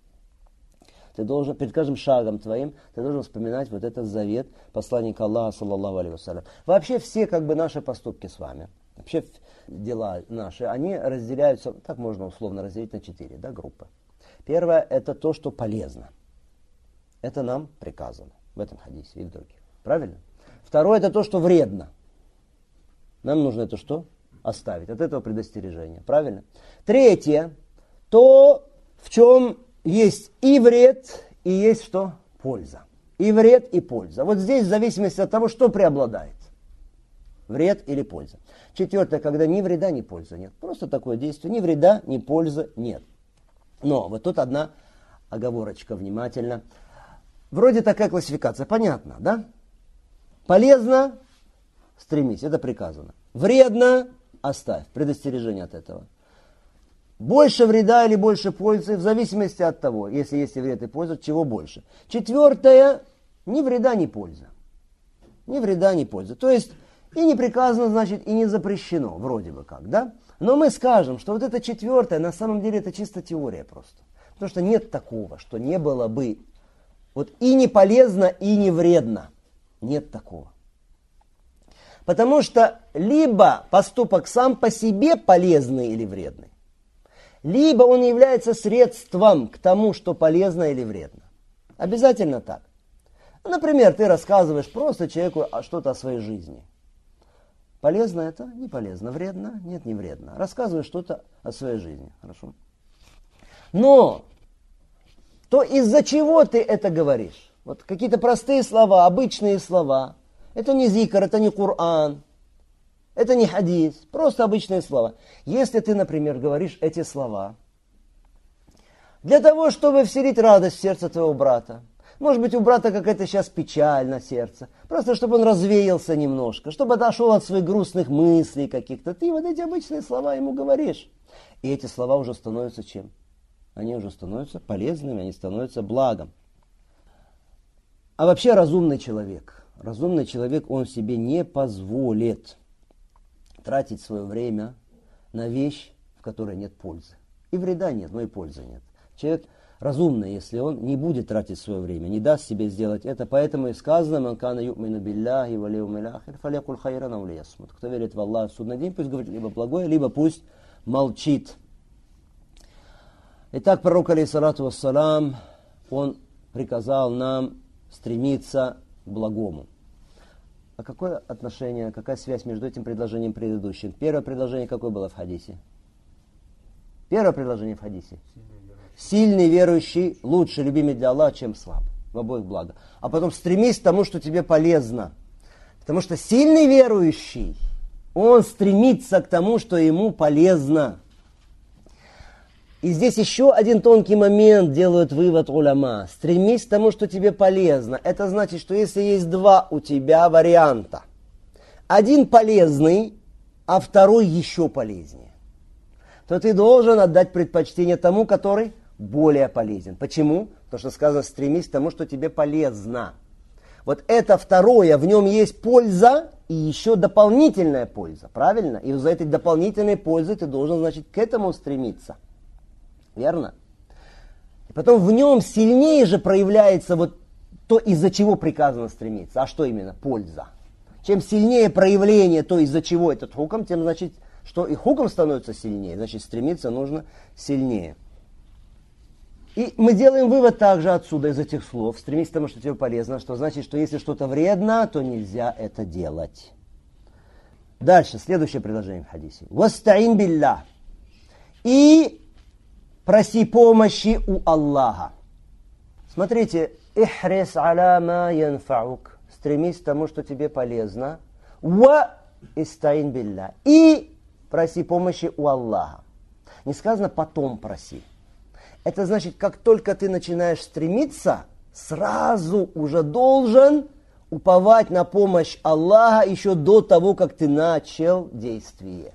Ты должен, перед каждым шагом твоим, ты должен вспоминать вот этот завет посланника Аллаха, саллаллаху алейхи вассалям. Вообще все как бы наши поступки с вами, вообще дела наши, они разделяются, так можно условно разделить на 4 группы. Первое, это то, что полезно. Это нам приказано. В этом хадисе и в других. Правильно? Второе, это то, что вредно. Нам нужно это что? Оставить. От этого предостережения. Правильно? Третье, то, в чем есть и вред, и есть что? Польза. И вред, и польза. Вот здесь в зависимости от того, что преобладает. Вред или польза. Четвертое, когда ни вреда, ни пользы нет. Просто такое действие. Ни вреда, ни пользы нет. Но вот тут одна оговорочка, внимательно. Вроде такая классификация, понятно, да? Полезно, стремись, это приказано. Вредно, оставь, предостережение от этого. Больше вреда или больше пользы, в зависимости от того, если есть и вред, и польза, чего больше. Четвертое, ни вреда, ни польза. Ни вреда, ни польза. То есть, и не приказано, значит, и не запрещено, вроде бы как, да? Но мы скажем, что вот это четвертое, на самом деле, это чисто теория просто. Потому что нет такого, что не было бы вот и не полезно, и не вредно. Нет такого. Потому что либо поступок сам по себе полезный или вредный, либо он является средством к тому, что полезно или вредно. Обязательно так. Например, ты рассказываешь просто человеку что-то о своей жизни. Полезно это? Не полезно. Вредно? Нет, не вредно. Рассказываешь что-то о своей жизни. Хорошо. Но то из-за чего ты это говоришь? Вот какие-то простые слова, обычные слова. Это не зикр, это не Коран, это не хадис, просто обычные слова. Если ты, например, говоришь эти слова для того, чтобы вселить радость в сердце твоего брата, может быть, у брата какая-то сейчас печаль на сердце, просто чтобы он развеялся немножко, чтобы отошел от своих грустных мыслей каких-то, ты вот эти обычные слова ему говоришь. И эти слова уже становятся чем? Они уже становятся полезными, они становятся благом. А вообще разумный человек, он себе не позволит тратить свое время на вещь, в которой нет пользы. И вреда нет, но и пользы нет. Человек разумный, если он не будет тратить свое время, не даст себе сделать это. Поэтому и сказано, «Ман кана ю'мину билляхи вал яумил ахир, фалякуль хайран ау лиясмут». Кто верит в Аллаха в судный день, пусть говорит либо благое, либо пусть молчит. Итак, пророк, алейхиссалату вассалам, он приказал нам стремиться к благому. А какое отношение, какая связь между этим предложением и предыдущим? Первое предложение какое было в хадисе? Первое предложение в хадисе. Сильный верующий лучше, любимый для Аллаха, чем слабый. В обоих благо. А потом стремись к тому, что тебе полезно. Потому что сильный верующий, он стремится к тому, что ему полезно. И здесь еще один тонкий момент делают вывод уляма. Стремись к тому, что тебе полезно. Это значит, что если есть два у тебя варианта, один полезный, а второй еще полезнее, то ты должен отдать предпочтение тому, который более полезен. Почему? Потому что сказано, стремись к тому, что тебе полезно. Вот это второе, в нем есть польза и еще дополнительная польза, правильно? И из-за этой дополнительной пользы ты должен, значит, к этому стремиться. Верно? И потом в нем сильнее же проявляется вот то, из-за чего приказано стремиться. А что именно? Польза. Чем сильнее проявление то, из-за чего этот хукм, тем, значит, что и хукм становится сильнее, значит, стремиться нужно сильнее. И мы делаем вывод также отсюда, из этих слов, стремись к тому, что тебе полезно, что значит, что если что-то вредно, то нельзя это делать. Дальше, следующее предложение в хадисе. «Вастаин билля». И проси помощи у Аллаха. Смотрите, «Ихрис аля ма янфаук». Стремись к тому, что тебе полезно. «Ва истаин билля». И проси помощи у Аллаха. Не сказано «потом проси». Это значит, как только ты начинаешь стремиться, сразу уже должен уповать на помощь Аллаха еще до того, как ты начал действие.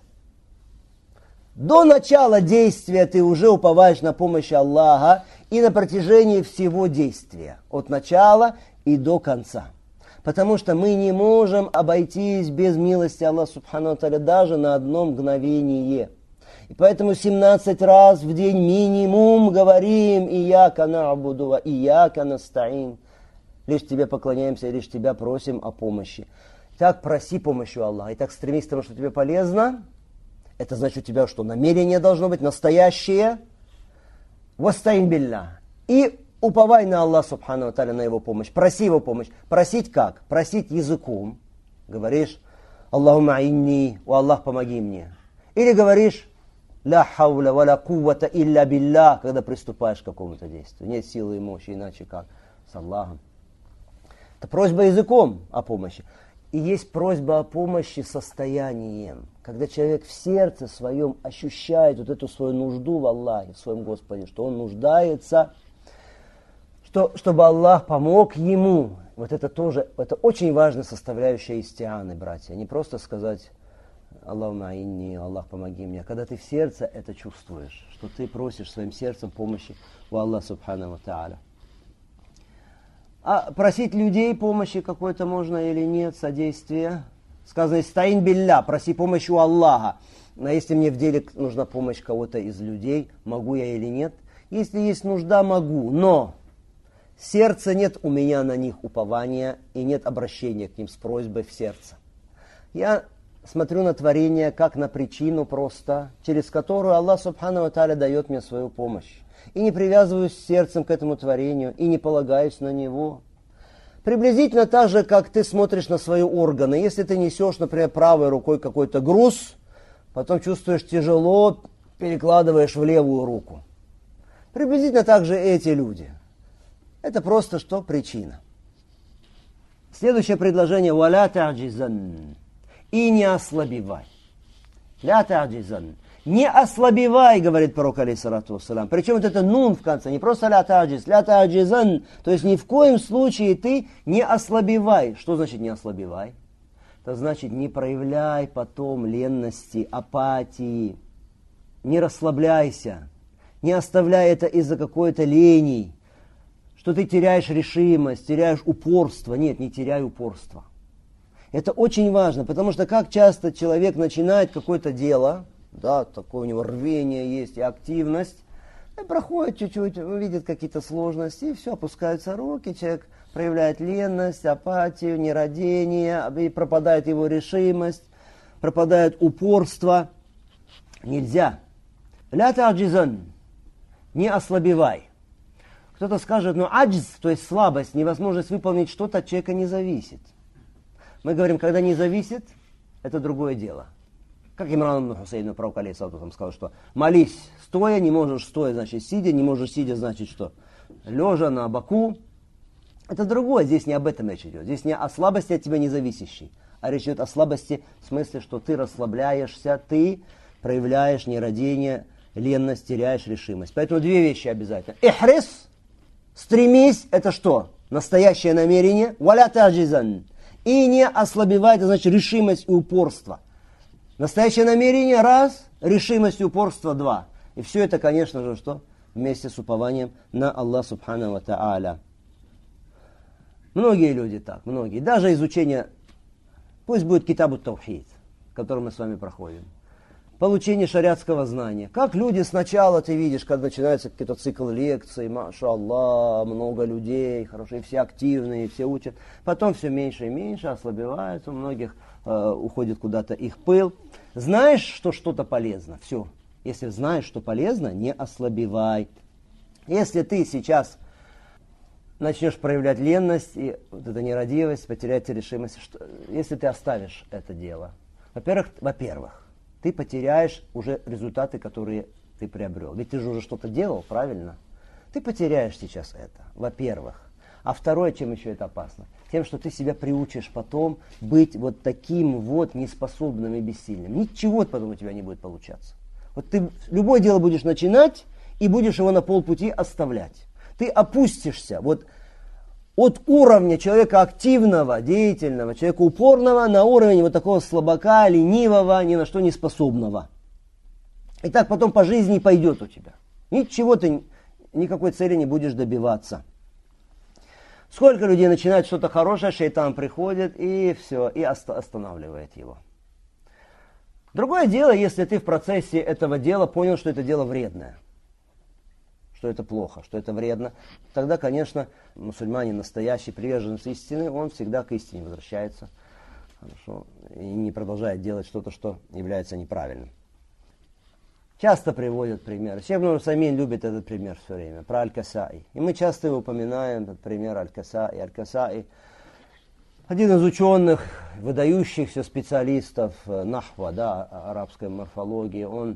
До начала действия ты уже уповаешь на помощь Аллаха и на протяжении всего действия, от начала и до конца. Потому что мы не можем обойтись без милости Аллаха Субхану ва Тааля даже на одно мгновение. И поэтому 17 раз в день минимум говорим «Ияка на'буду ва ияка настаин». Лишь тебе поклоняемся, лишь тебя просим о помощи. Так проси помощи у Аллаха. И так стремись к тому, что тебе полезно. Это значит, у тебя что? Намерение должно быть настоящее. «Вастаин билля». И уповай на Аллаха Субхану ва Тааля, на Его помощь. Проси Его помощь. Просить как? Просить языком. Говоришь «Аллахумма инни», «О Аллах, помоги мне». Или говоришь «Ля хауля ва ля куввата илля билля», когда приступаешь к какому-то действию. Нет силы и мощи, иначе как? С Аллахом. Это просьба языком о помощи. И есть просьба о помощи состоянием. Когда человек в сердце своем ощущает вот эту свою нужду в Аллахе, в своем Господе, что он нуждается, чтобы Аллах помог ему. Вот это тоже, это очень важная составляющая истианы, братья. Не просто сказать «Аллахумма инни», «Аллах, помоги мне». Когда ты в сердце это чувствуешь, что ты просишь своим сердцем помощи у Аллаха Субхану ва Тааля. А просить людей помощи какой-то можно или нет, содействия. Сказано «Истаин билля», проси помощи у Аллаха. А если мне в деле нужна помощь кого-то из людей, могу я или нет? Если есть нужда, могу, но сердца нет у меня на них упования и нет обращения к ним с просьбой в сердце. Я смотрю на творение как на причину просто, через которую Аллах Субхану ва Тааля дает мне свою помощь. И не привязываюсь сердцем к этому творению, и не полагаюсь на него. Приблизительно так же, как ты смотришь на свои органы. Если ты несешь, например, правой рукой какой-то груз, потом чувствуешь тяжело, перекладываешь в левую руку. Приблизительно так же эти люди. Это просто что? Причина. Следующее предложение. «Валя та'джизан». И не ослабевай. «Ля та'джизан». Не ослабевай, говорит пророк, алейхиссалату вассалям. Причем вот это нун в конце, не просто ля та'джизан. То есть ни в коем случае ты не ослабевай. Что значит не ослабевай? Это значит не проявляй потом ленности, апатии. Не расслабляйся. Не оставляй это из-за какой-то лени. Что ты теряешь решимость, теряешь упорство. Нет, не теряй упорство. Это очень важно, потому что как часто человек начинает какое-то дело, да, такое у него рвение есть и активность, и проходит чуть-чуть, видит какие-то сложности, и все, опускаются руки, человек проявляет ленность, апатию, нерадение, и пропадает его решимость, пропадает упорство. Нельзя. «Ля та'джизан», не ослабевай. Кто-то скажет, но аджз, то есть слабость, невозможность выполнить что-то от человека не зависит. Мы говорим, когда не зависит, это другое дело. Как Имран ибн Хусейн, пророк алейхиссалату вассалям, сказал, что молись стоя, не можешь стоя, значит сидя, не можешь сидя, значит что? Лежа на боку. Это другое, здесь не об этом речь идет. Здесь не о слабости от тебя не зависящей, а речь идет о слабости в смысле, что ты расслабляешься, ты проявляешь нерадение, ленность, теряешь решимость. Поэтому две вещи обязательно. Ихрис, стремись, это что? Настоящее намерение. Валя та'джизан. И не ослабевай, это значит решимость и упорство. Настоящее намерение раз, решимость и упорство два. И все это, конечно же, что? Вместе с упованием на Аллах Субхану ва Тааля. Многие люди так, многие. Даже изучение, пусть будет Китабу Таухид, который мы с вами проходим. Получение шариатского знания. Как люди сначала, ты видишь, когда начинается какой-то цикл лекций, маша Аллах, много людей, хорошо, и все активные, и все учат. Потом все меньше и меньше, ослабевают, у многих уходит куда-то их пыл. Знаешь, что что-то полезно, все. Если знаешь, что полезно, не ослабевай. Если ты сейчас начнешь проявлять ленность и вот эту нерадивость, потерять решимость, если ты оставишь это дело, во-первых, ты потеряешь уже результаты, которые ты приобрел. Ведь ты же уже что-то делал, правильно? Ты потеряешь сейчас это, во-первых. А второе, чем еще это опасно? Тем, что ты себя приучишь потом быть вот таким вот неспособным и бессильным. Ничего потом у тебя не будет получаться. Вот ты любое дело будешь начинать и будешь его на полпути оставлять. Ты опустишься вот от уровня человека активного, деятельного, человека упорного на уровень вот такого слабака, ленивого, ни на что не способного. И так потом по жизни пойдет у тебя. Ничего ты, никакой цели не будешь добиваться. Сколько людей начинают что-то хорошее, шейтан приходит и все, и останавливает его. Другое дело, если ты в процессе этого дела понял, что это дело вредное. Что это плохо, что это вредно, тогда, конечно, мусульманин, настоящий приверженец истины, он всегда к истине возвращается, хорошо, и не продолжает делать что-то, что является неправильным. Часто приводят примеры. Шейх Ибн Усаймин любит этот пример все время, про Аль-Касаи. И мы часто его упоминаем, этот пример Аль-Касаи. Аль-Касаи один из ученых, выдающихся специалистов нахва, да, арабской морфологии, он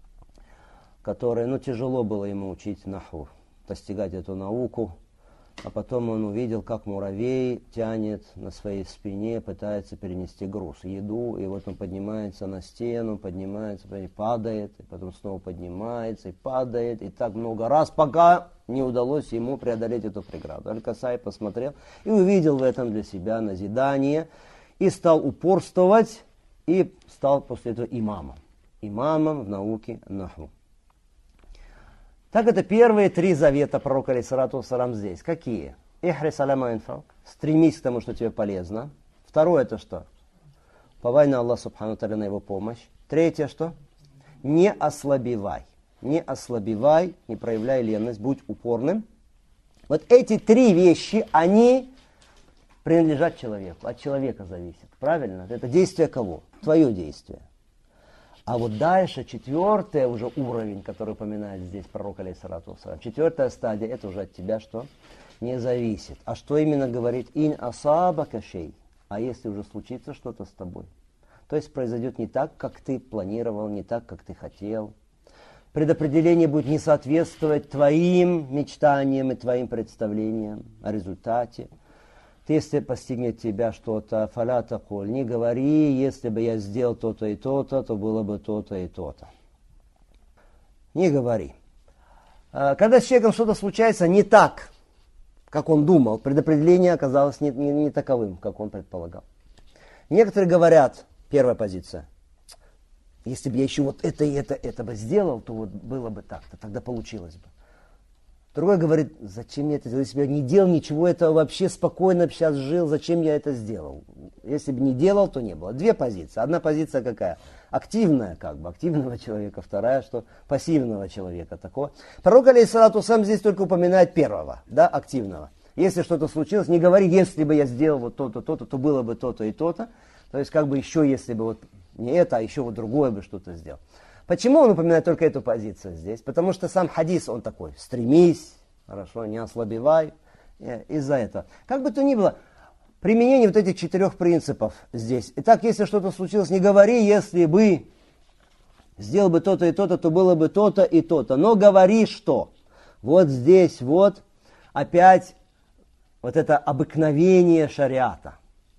который, тяжело было ему учить наху, постигать эту науку, а потом он увидел, как муравей тянет на своей спине, пытается перенести груз, еду, и вот он поднимается на стену, поднимается, падает, и потом снова поднимается и падает, и так много раз, пока не удалось ему преодолеть эту преграду. Аль-Касаи посмотрел и увидел в этом для себя назидание, и стал упорствовать, и стал после этого имамом в науке наху. Так это первые 3 завета пророка алейхиссалату вассалам здесь. Какие? Ихрис аля ма янфаук. Стремись к тому, что тебе полезно. Второе это что? Уповай на Аллах субхану тааля, на его помощь. Третье что? Не ослабевай. Не ослабевай, не проявляй ленность, будь упорным. Вот эти 3 вещи, они принадлежат человеку. От человека зависит. Правильно? Это действие кого? Твое действие. А вот дальше 4-й уже уровень, который упоминает здесь пророк алейхиссалату вассалам. 4-я стадия, это уже от тебя что? Не зависит. А что именно говорит? Ин асабака шей. А если уже случится что-то с тобой? То есть произойдет не так, как ты планировал, не так, как ты хотел. Предопределение будет не соответствовать твоим мечтаниям и твоим представлениям о результате. Если постигнет тебя что-то, фаля такуль, не говори, если бы я сделал то-то и то-то, то было бы то-то и то-то. Не говори. Когда с человеком что-то случается не так, как он думал, предопределение оказалось не таковым, как он предполагал. Некоторые говорят, первая позиция, если бы я еще вот это и это бы сделал, то вот было бы так-то, тогда получилось бы. Другой говорит, зачем я это делал, если бы я не делал ничего этого, вообще спокойно сейчас жил, зачем я это сделал? Если бы не делал, то не было. 2 позиции. Одна позиция какая? Активная, активного человека. Вторая, что пассивного человека такого. Пророк алейхиссалату вассалам здесь только упоминает первого, да, активного. Если что-то случилось, не говори, если бы я сделал вот то-то, то-то, то было бы то-то и то-то. То есть еще если бы вот не это, а еще вот другое бы что-то сделал. Почему он упоминает только эту позицию здесь? Потому что сам хадис, он такой, стремись, хорошо, не ослабевай, из-за этого. Как бы то ни было, применение вот этих 4 принципов здесь. Итак, если что-то случилось, не говори, если бы сделал бы то-то и то-то, то было бы то-то и то-то. Но говори, что вот здесь вот опять вот это обыкновение шариата.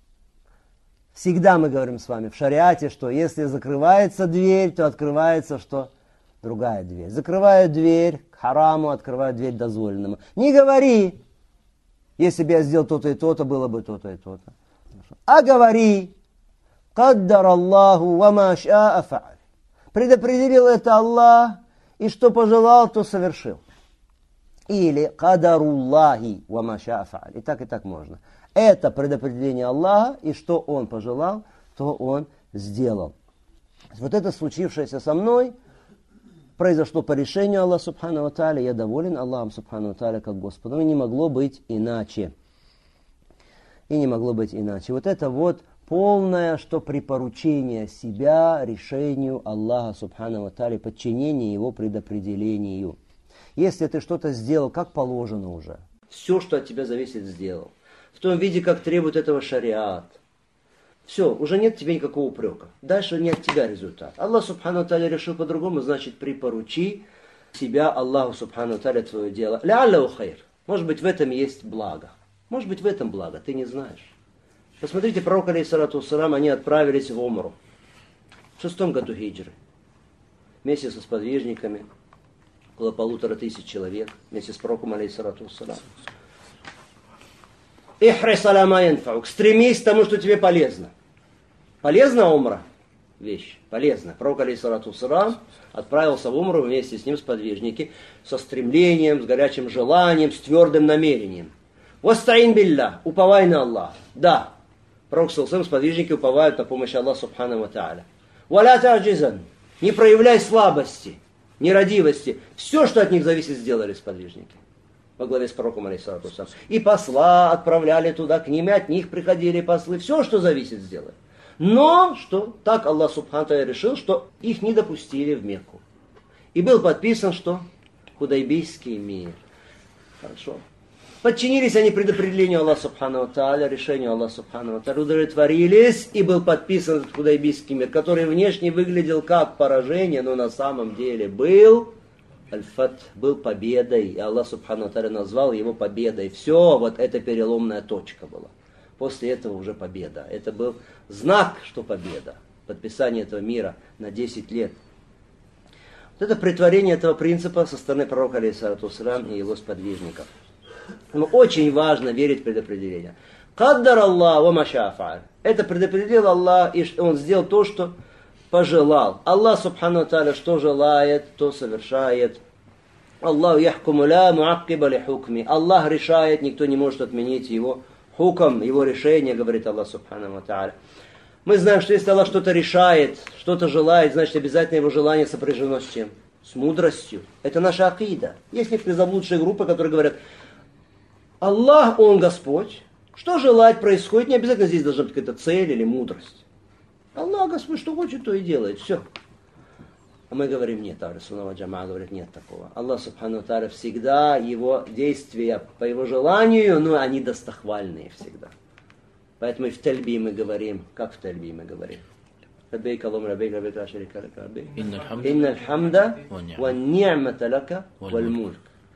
Всегда мы говорим с вами в шариате, что если закрывается дверь, то открывается что? Другая дверь. Закрывают дверь к хараму, открывают дверь к дозволенному. Не говори, если бы я сделал то-то и то-то, было бы то-то и то-то. А говори, каддар Аллаху ва ма шаа фа'аль. Предопределил это Аллах, и что пожелал, то совершил. Или кадаруллахи ва ма шаа фа'аль. И так можно. Это предопределение Аллаха, и что Он пожелал, то Он сделал. Вот это случившееся со мной произошло по решению Аллаха Субхану ва Тааля. Я доволен Аллахом Субхану ва Тааля как Господом. И не могло быть иначе. И не могло быть иначе. Вот это вот полное, что припоручение себя решению Аллаха Субхану ва Тааля, подчинение Его предопределению. Если ты что-то сделал, как положено уже, все, что от тебя зависит, сделал. В том виде, как требует этого шариат. Все, уже нет тебе никакого упрека. Дальше не от тебя результат. Аллах Субхану ва Тааля решил по-другому, значит, припоручи себя Аллаху Субхану ва Тааля твое дело. Ля-аллаху хайр. Может быть, в этом есть благо. Может быть, в этом благо, ты не знаешь. Посмотрите, пророк, алейхиссалату вассалам, они отправились в Умру. В 6-м году хиджры. Вместе со сподвижниками. Около 1500 человек. Вместе с пророком, алейхиссалату вассалам. Ихрис аля ма янфаук. Стремись к тому, что тебе полезно. Полезна Умра? Вещь. Полезна. Пророк, алейхиссалату вассалам, отправился в Умру вместе с ним сподвижники. Со стремлением, с горячим желанием, с твердым намерением. Вастаин билля. Уповай на Аллаха. Да. Пророк саллаллаху сподвижники уповают на помощь Аллаха Субхану ва Тааля. Валя та'джизан. Не проявляй слабости, нерадивости. Все, что от них зависит, сделали сподвижники. Во главе с пророком, алейхиссалату вассалам. И посла отправляли туда, к ним, и от них приходили послы. Все, что зависит, сделали. Но, что так Аллах Субхану ва Тааля решил, что их не допустили в Мекку. И был подписан, что? Худайбийский мир. Хорошо. Подчинились они предопределению Аллаха Субхану ва Тааля, решению Аллаха Субхану ва Тааля, удовлетворились, и был подписан этот Худайбийский мир, который внешне выглядел как поражение, но на самом деле был аль-фат, был победой, и Аллах Субхану ва Тааля назвал его победой. Все, вот это переломная точка была. После этого уже победа. Это был знак, что победа. Подписание этого мира на 10 лет. Вот это претворение этого принципа со стороны пророка, алейхиссалату вассалам, и его сподвижников. Но очень важно верить в предопределение. Каддар Аллах ва ма шаа фа'аль. Это предопределил Аллах, и Он сделал то, что пожелал. Аллах Субхану ва Тааля что желает, то совершает. Аллаху яхкуму ла муаккиба ли хукми. Аллах решает, никто не может отменить Его хукм, Его решение, говорит Аллах Субхану ва Тааля. Мы знаем, что если Аллах что-то решает, что-то желает, значит обязательно Его желание сопряжено с чем? С мудростью. Это наша акида. Есть некоторые заблудшие группы, которые говорят: Аллах, Он Господь. Что желать происходит, не обязательно здесь должна быть какая-то цель или мудрость. Аллах Господь, что хочет, то и делает. Все. А мы говорим, нет, Ахлю-Сунна Джамаа говорит, нет такого. Аллах Субхану ва Тааля всегда, Его действия по Его желанию, но они достохвальные всегда. Поэтому и в тальби мы говорим, как в тальби мы говорим. Раббейк Аллахум раббейк, раббейк ла шарика лака раббейк. Инналь хамда ва ни'мата лака валь мульк.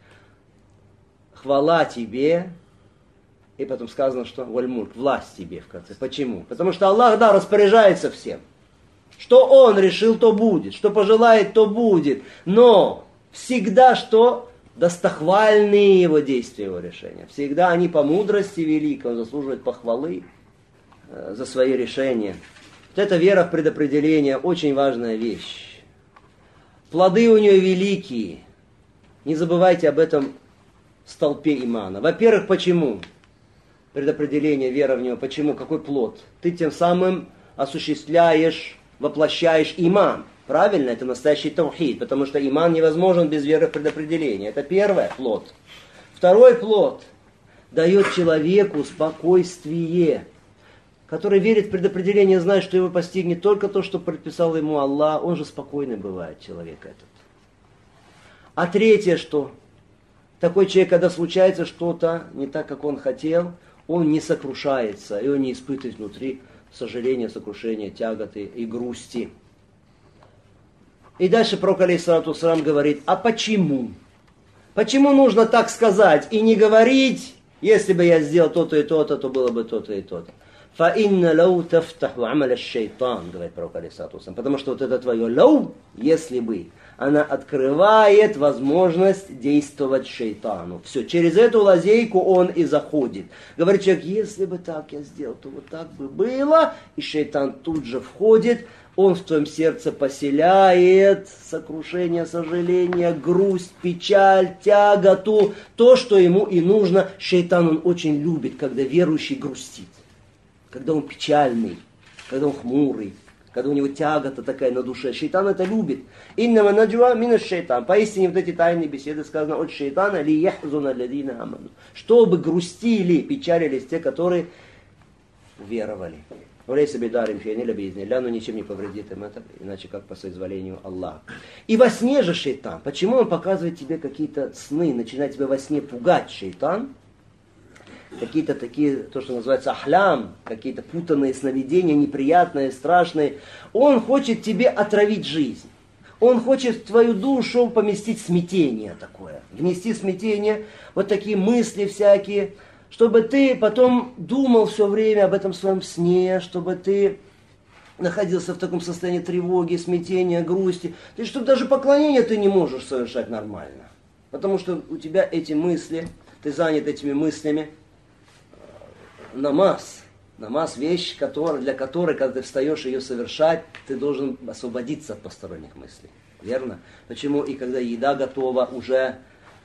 Хвала тебе, и потом сказано, что валь-мульк, власть тебе в конце. Почему? Потому что Аллах, да, распоряжается всем. Что Он решил, то будет. Что пожелает, то будет. Но всегда что? Достохвальные Его действия, Его решения. Всегда они по мудрости великой, Он заслуживает похвалы за свои решения. Вот эта вера в предопределение очень важная вещь. Плоды у нее великие. Не забывайте об этом столпе имана. Во-первых, почему? Предопределение, вера в него. Почему? Какой плод? Ты тем самым осуществляешь, воплощаешь иман. Правильно? Это настоящий таухид. Потому что иман невозможен без веры в предопределение. Это первый плод. Второй плод дает человеку спокойствие, который верит в предопределение, знает, что его постигнет только то, что предписал ему Аллах. Он же спокойный бывает, человек этот. А третье, что? Такой человек, когда случается что-то не так, как он хотел, он не сокрушается, и он не испытывает внутри сожаления, сокрушения, тяготы и грусти. И дальше пророк, алейхиссалату вассалам, говорит, а почему? Почему нужно так сказать и не говорить, если бы я сделал то-то и то-то, то было бы то-то и то-то? فَإِنَّ لَوْ تَفْتَحُ عَمَلَ الشَّيْطَانِ, говорит пророк, алейхиссалату вассалам, потому что вот это твое лау, если бы, она открывает возможность действовать шейтану. Все, через эту лазейку он и заходит. Говорит человек, если бы так я сделал, то вот так бы было. И шейтан тут же входит, он в твоем сердце поселяет сокрушение, сожаление, грусть, печаль, тяготу. То, что ему и нужно. Шейтан он очень любит, когда верующий грустит. Когда он печальный, когда он хмурый, когда у него тягота такая на душе. Шейтан это любит. Иннама наджва мина шейтан. Поистине вот эти тайные беседы сказано от шейтана ли яхзуна алладина аману. Чтобы грустили, печалились те, которые веровали. Но ничем не повредит им это, иначе как по соизволению Аллаха. И во сне же шейтан. Почему он показывает тебе какие-то сны, начинает тебя во сне пугать шейтан? Какие-то такие, то, что называется ахлям, какие-то путанные сновидения, неприятные, страшные. Он хочет тебе отравить жизнь. Он хочет в твою душу поместить смятение такое. Внести смятение, вот такие мысли всякие, чтобы ты потом думал все время об этом своем сне, чтобы ты находился в таком состоянии тревоги, смятения, грусти. И чтобы даже поклонение ты не можешь совершать нормально. Потому что у тебя эти мысли, ты занят этими мыслями. Намаз, вещь, для которой, когда ты встаешь ее совершать, ты должен освободиться от посторонних мыслей. Верно? Почему и когда еда готова, уже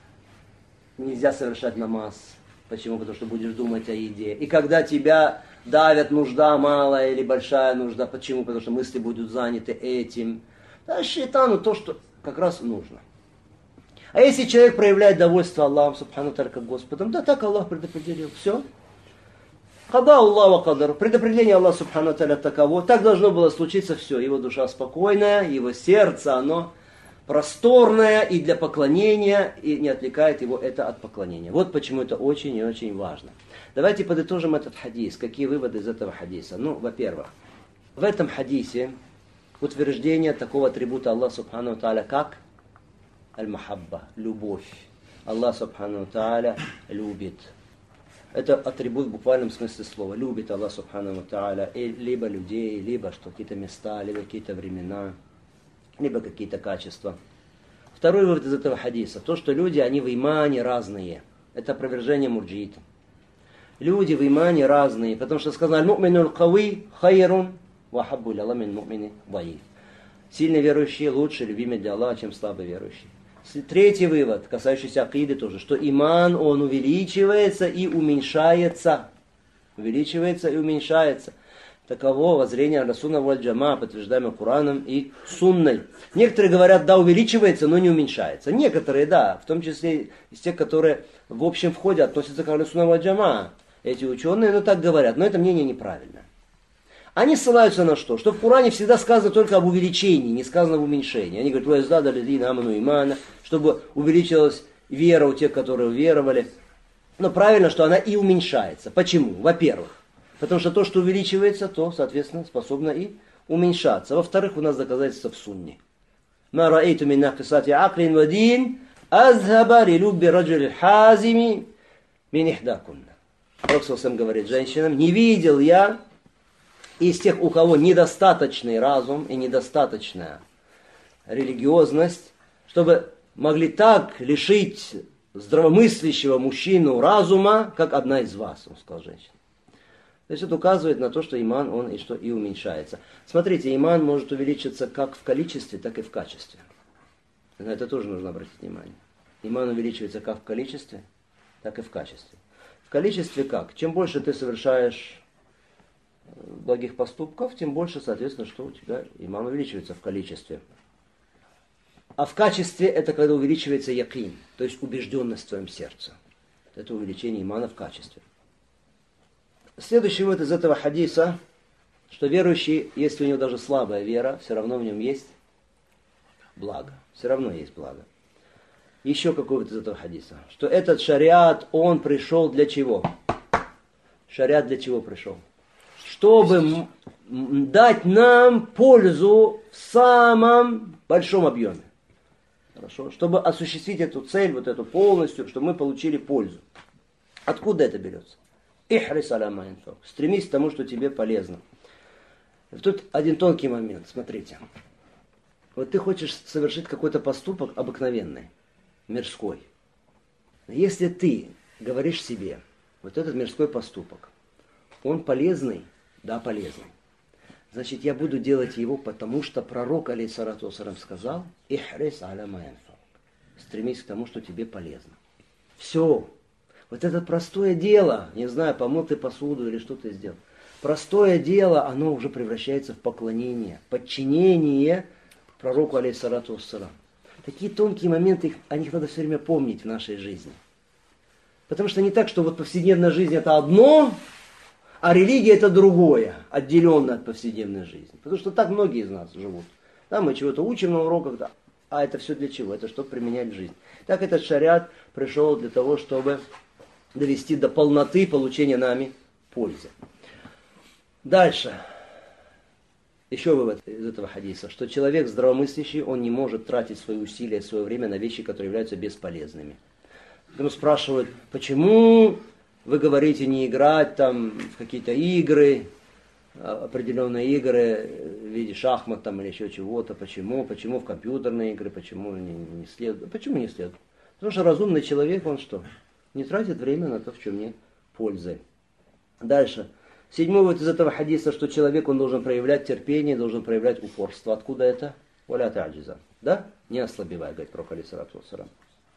нельзя совершать намаз. Почему? Потому что будешь думать о еде. И когда тебя давят нужда малая или большая нужда, почему? Потому что мысли будут заняты этим. Да, шейтану то, что как раз нужно. А если человек проявляет довольство Аллахом, субхану та'аля, как Господом, да так Аллах предопределил. Все. Када Аллаху кадар. Предопределение Аллаха субхану та'аля таково. Так должно было случиться все. Его душа спокойная, его сердце, оно просторное и для поклонения, и не отвлекает его это от поклонения. Вот почему это очень и очень важно. Давайте подытожим этот хадис. Какие выводы из этого хадиса? Ну, во-первых, в этом хадисе утверждение такого атрибута Аллаха субхану та'аля, как аль-махабба, любовь. Аллах субхану та'аля любит. Это атрибут в буквальном смысле слова. Любит Аллах субхану та'аля либо людей, либо что какие-то места, либо какие-то времена, либо какие-то качества. Второй вывод из этого хадиса. То, что люди, они в имане разные. Это опровержение мурджиитов. Люди в имане разные. Потому что сказано, аль-му'мину аль-кави хайрун ва хаббу иля Аллахи мин му'мини даиф. Сильный верующий лучше, любимый для Аллаха, чем слабый верующий. Третий вывод, касающийся акиды тоже, что иман, он увеличивается и уменьшается. Увеличивается и уменьшается. Таково воззрение Расуна валь Джама, подтверждаемое Кораном и Сунной. Некоторые говорят, да, увеличивается, но не уменьшается. Некоторые, да, в том числе из тех, которые в общем входе относятся к Расуна валь Джама. Эти ученые, ну так говорят, но это мнение неправильно. Они ссылаются на что? Что в Коране всегда сказано только об увеличении, не сказано об уменьшении. Они говорят, чтобы увеличилась вера у тех, которые уверовали. Но правильно, что она и уменьшается. Почему? Во-первых, потому что то, что увеличивается, то, соответственно, способно и уменьшаться. Во-вторых, у нас доказательства в Сунне. «Ма раэйту мин нақисати аклин ва дин, азхаба ли любби раджули хазими мин ихдакунна». Пророк сам говорит женщинам, не видел я из тех, у кого недостаточный разум и недостаточная религиозность, чтобы могли так лишить здравомыслящего мужчину разума, как одна из вас, он сказал женщине. То есть это указывает на то, что иман, он и что и уменьшается. Смотрите, иман может увеличиться как в количестве, так и в качестве. На это тоже нужно обратить внимание. Иман увеличивается как в количестве, так и в качестве. В количестве как? Чем больше ты совершаешь благих поступков, тем больше, соответственно, что у тебя иман увеличивается в количестве. А в качестве это когда увеличивается якин, то есть убежденность в твоем сердце. Это увеличение имана в качестве. Следующий вывод из этого хадиса, что верующий, если у него даже слабая вера, все равно в нем есть благо. Все равно есть благо. Еще какой вывод из этого хадиса? Что этот шариат, он пришел для чего? Шариат для чего пришел? Чтобы дать нам пользу в самом большом объеме. Хорошо? Чтобы осуществить эту цель, вот эту полностью, чтобы мы получили пользу. Откуда это берется? Ихрис аля ма янфак. Стремись к тому, что тебе полезно. Тут один тонкий момент, смотрите. Вот ты хочешь совершить какой-то поступок обыкновенный, мирской. Если ты говоришь себе, вот этот мирской поступок, он полезный? Да, полезный. Значит, я буду делать его, потому что пророк, алейхиссалату вассалям, сказал, «Ихрис аля ма янфаук». Стремись к тому, что тебе полезно. Все. Вот это простое дело, не знаю, помыл ты посуду или что ты сделал. Простое дело, оно уже превращается в поклонение, подчинение пророку, алейхиссалату вассалям. Такие тонкие моменты, о них надо все время помнить в нашей жизни. Потому что не так, что вот повседневная жизнь это одно, а религия это другое, отделенное от повседневной жизни. Потому что так многие из нас живут. Да, мы чего-то учим на уроках, да, а это все для чего? Это чтобы применять в жизнь. Так этот шариат пришел для того, чтобы довести до полноты получения нами пользы. Дальше. Еще вывод из этого хадиса, что человек здравомыслящий, он не может тратить свои усилия, свое время на вещи, которые являются бесполезными. Ему спрашивают, почему вы говорите не играть там в какие-то игры, определенные игры в виде шахмат там, или еще чего-то, почему в компьютерные игры, почему не следует, почему не следует? Потому что разумный человек, он что? Не тратит время на то, в чем нет пользы. Дальше. Седьмой вот из этого хадиса, что человек, он должен проявлять терпение, должен проявлять упорство. Откуда это? Валя та'джиза. Да? Не ослабевай, говорит пророк, алейхиссалату вассалям.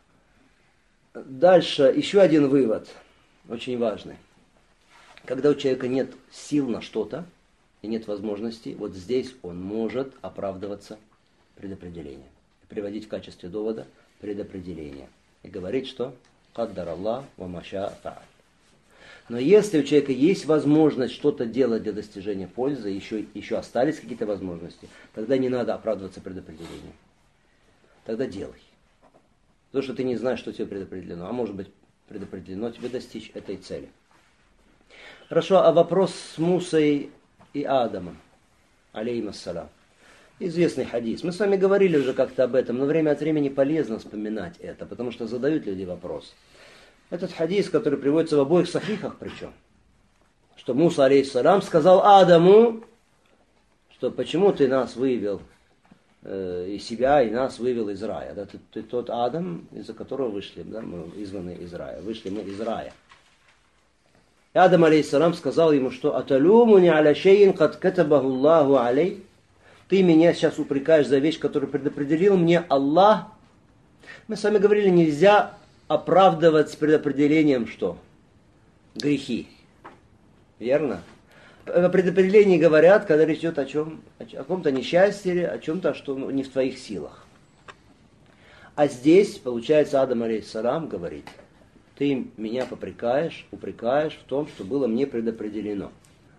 Дальше, еще один вывод, очень важный. Когда у человека нет сил на что-то и нет возможности, вот здесь он может оправдываться предопределением. Приводить в качестве довода предопределение. И говорить, что «Каддар Аллах ва маша фа'аль». Но если у человека есть возможность что-то делать для достижения пользы, еще остались какие-то возможности, тогда не надо оправдываться предопределением. Тогда делай. Потому что ты не знаешь, что тебе предопределено. А может быть, предопределено тебе достичь этой цели. Хорошо, а вопрос с Мусой и Адамом, алейхиссалям. Известный хадис. Мы с вами говорили уже как-то об этом, но время от времени полезно вспоминать это, потому что задают люди вопрос. Этот хадис, который приводится в обоих сахихах причем, что Муса, алейхиссалям, сказал Адаму, что почему ты нас вывел из себя и нас вывел из рая. Да, ты тот Адам, из-за которого вышли, да, мы изгнаны из рая. Вышли мы из рая. И Адам, алейхиссалям, сказал ему, что «Аталюмуни аля шейин кад катабаху Аллаху алей». Ты меня сейчас упрекаешь за вещь, которую предопределил мне Аллах. Мы с вами говорили, нельзя оправдывать с предопределением что? Грехи. Верно? В предопределении говорят, когда речь идет о чем? О каком-то несчастье, о чем-то, что не в твоих силах. А здесь, получается, Адам, алейхиссалям, говорит, ты меня упрекаешь в том, что было мне предопределено.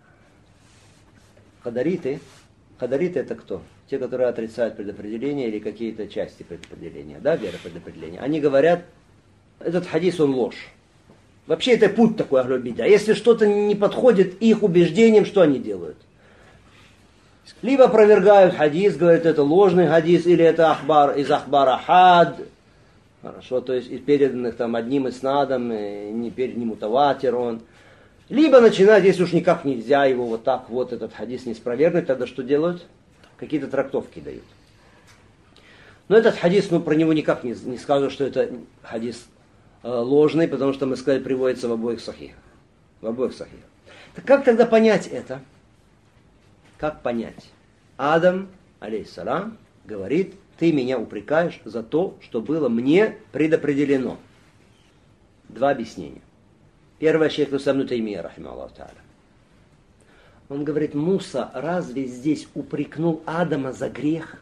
Хадариты это кто? Те, которые отрицают предопределение или какие-то части предопределения, да, вера предопределения. Они говорят, этот хадис, он ложь. Вообще это путь такой Ахлю-Бид'а. Если что-то не подходит их убеждениям, что они делают? Либо опровергают хадис, говорят, это ложный хадис, или это ахбар из ахбара хад. Хорошо, то есть из переданных там одним иснадом, не перед ним мутаватир он. Либо начинают, если уж никак нельзя его вот так вот этот хадис не спровергнуть, тогда что делают? Какие-то трактовки дают. Но этот хадис, про него никак не скажу, что это хадис ложный, потому что мы сказали, приводится в обоих сахихах. Так как тогда понять это? Как понять? Адам, алейхиссалям, говорит, ты меня упрекаешь за то, что было мне предопределено. Два объяснения. Первое, шейх Исламу ибн Таймия, рахимахуллаху тааля. Он говорит, Муса разве здесь упрекнул Адама за грех?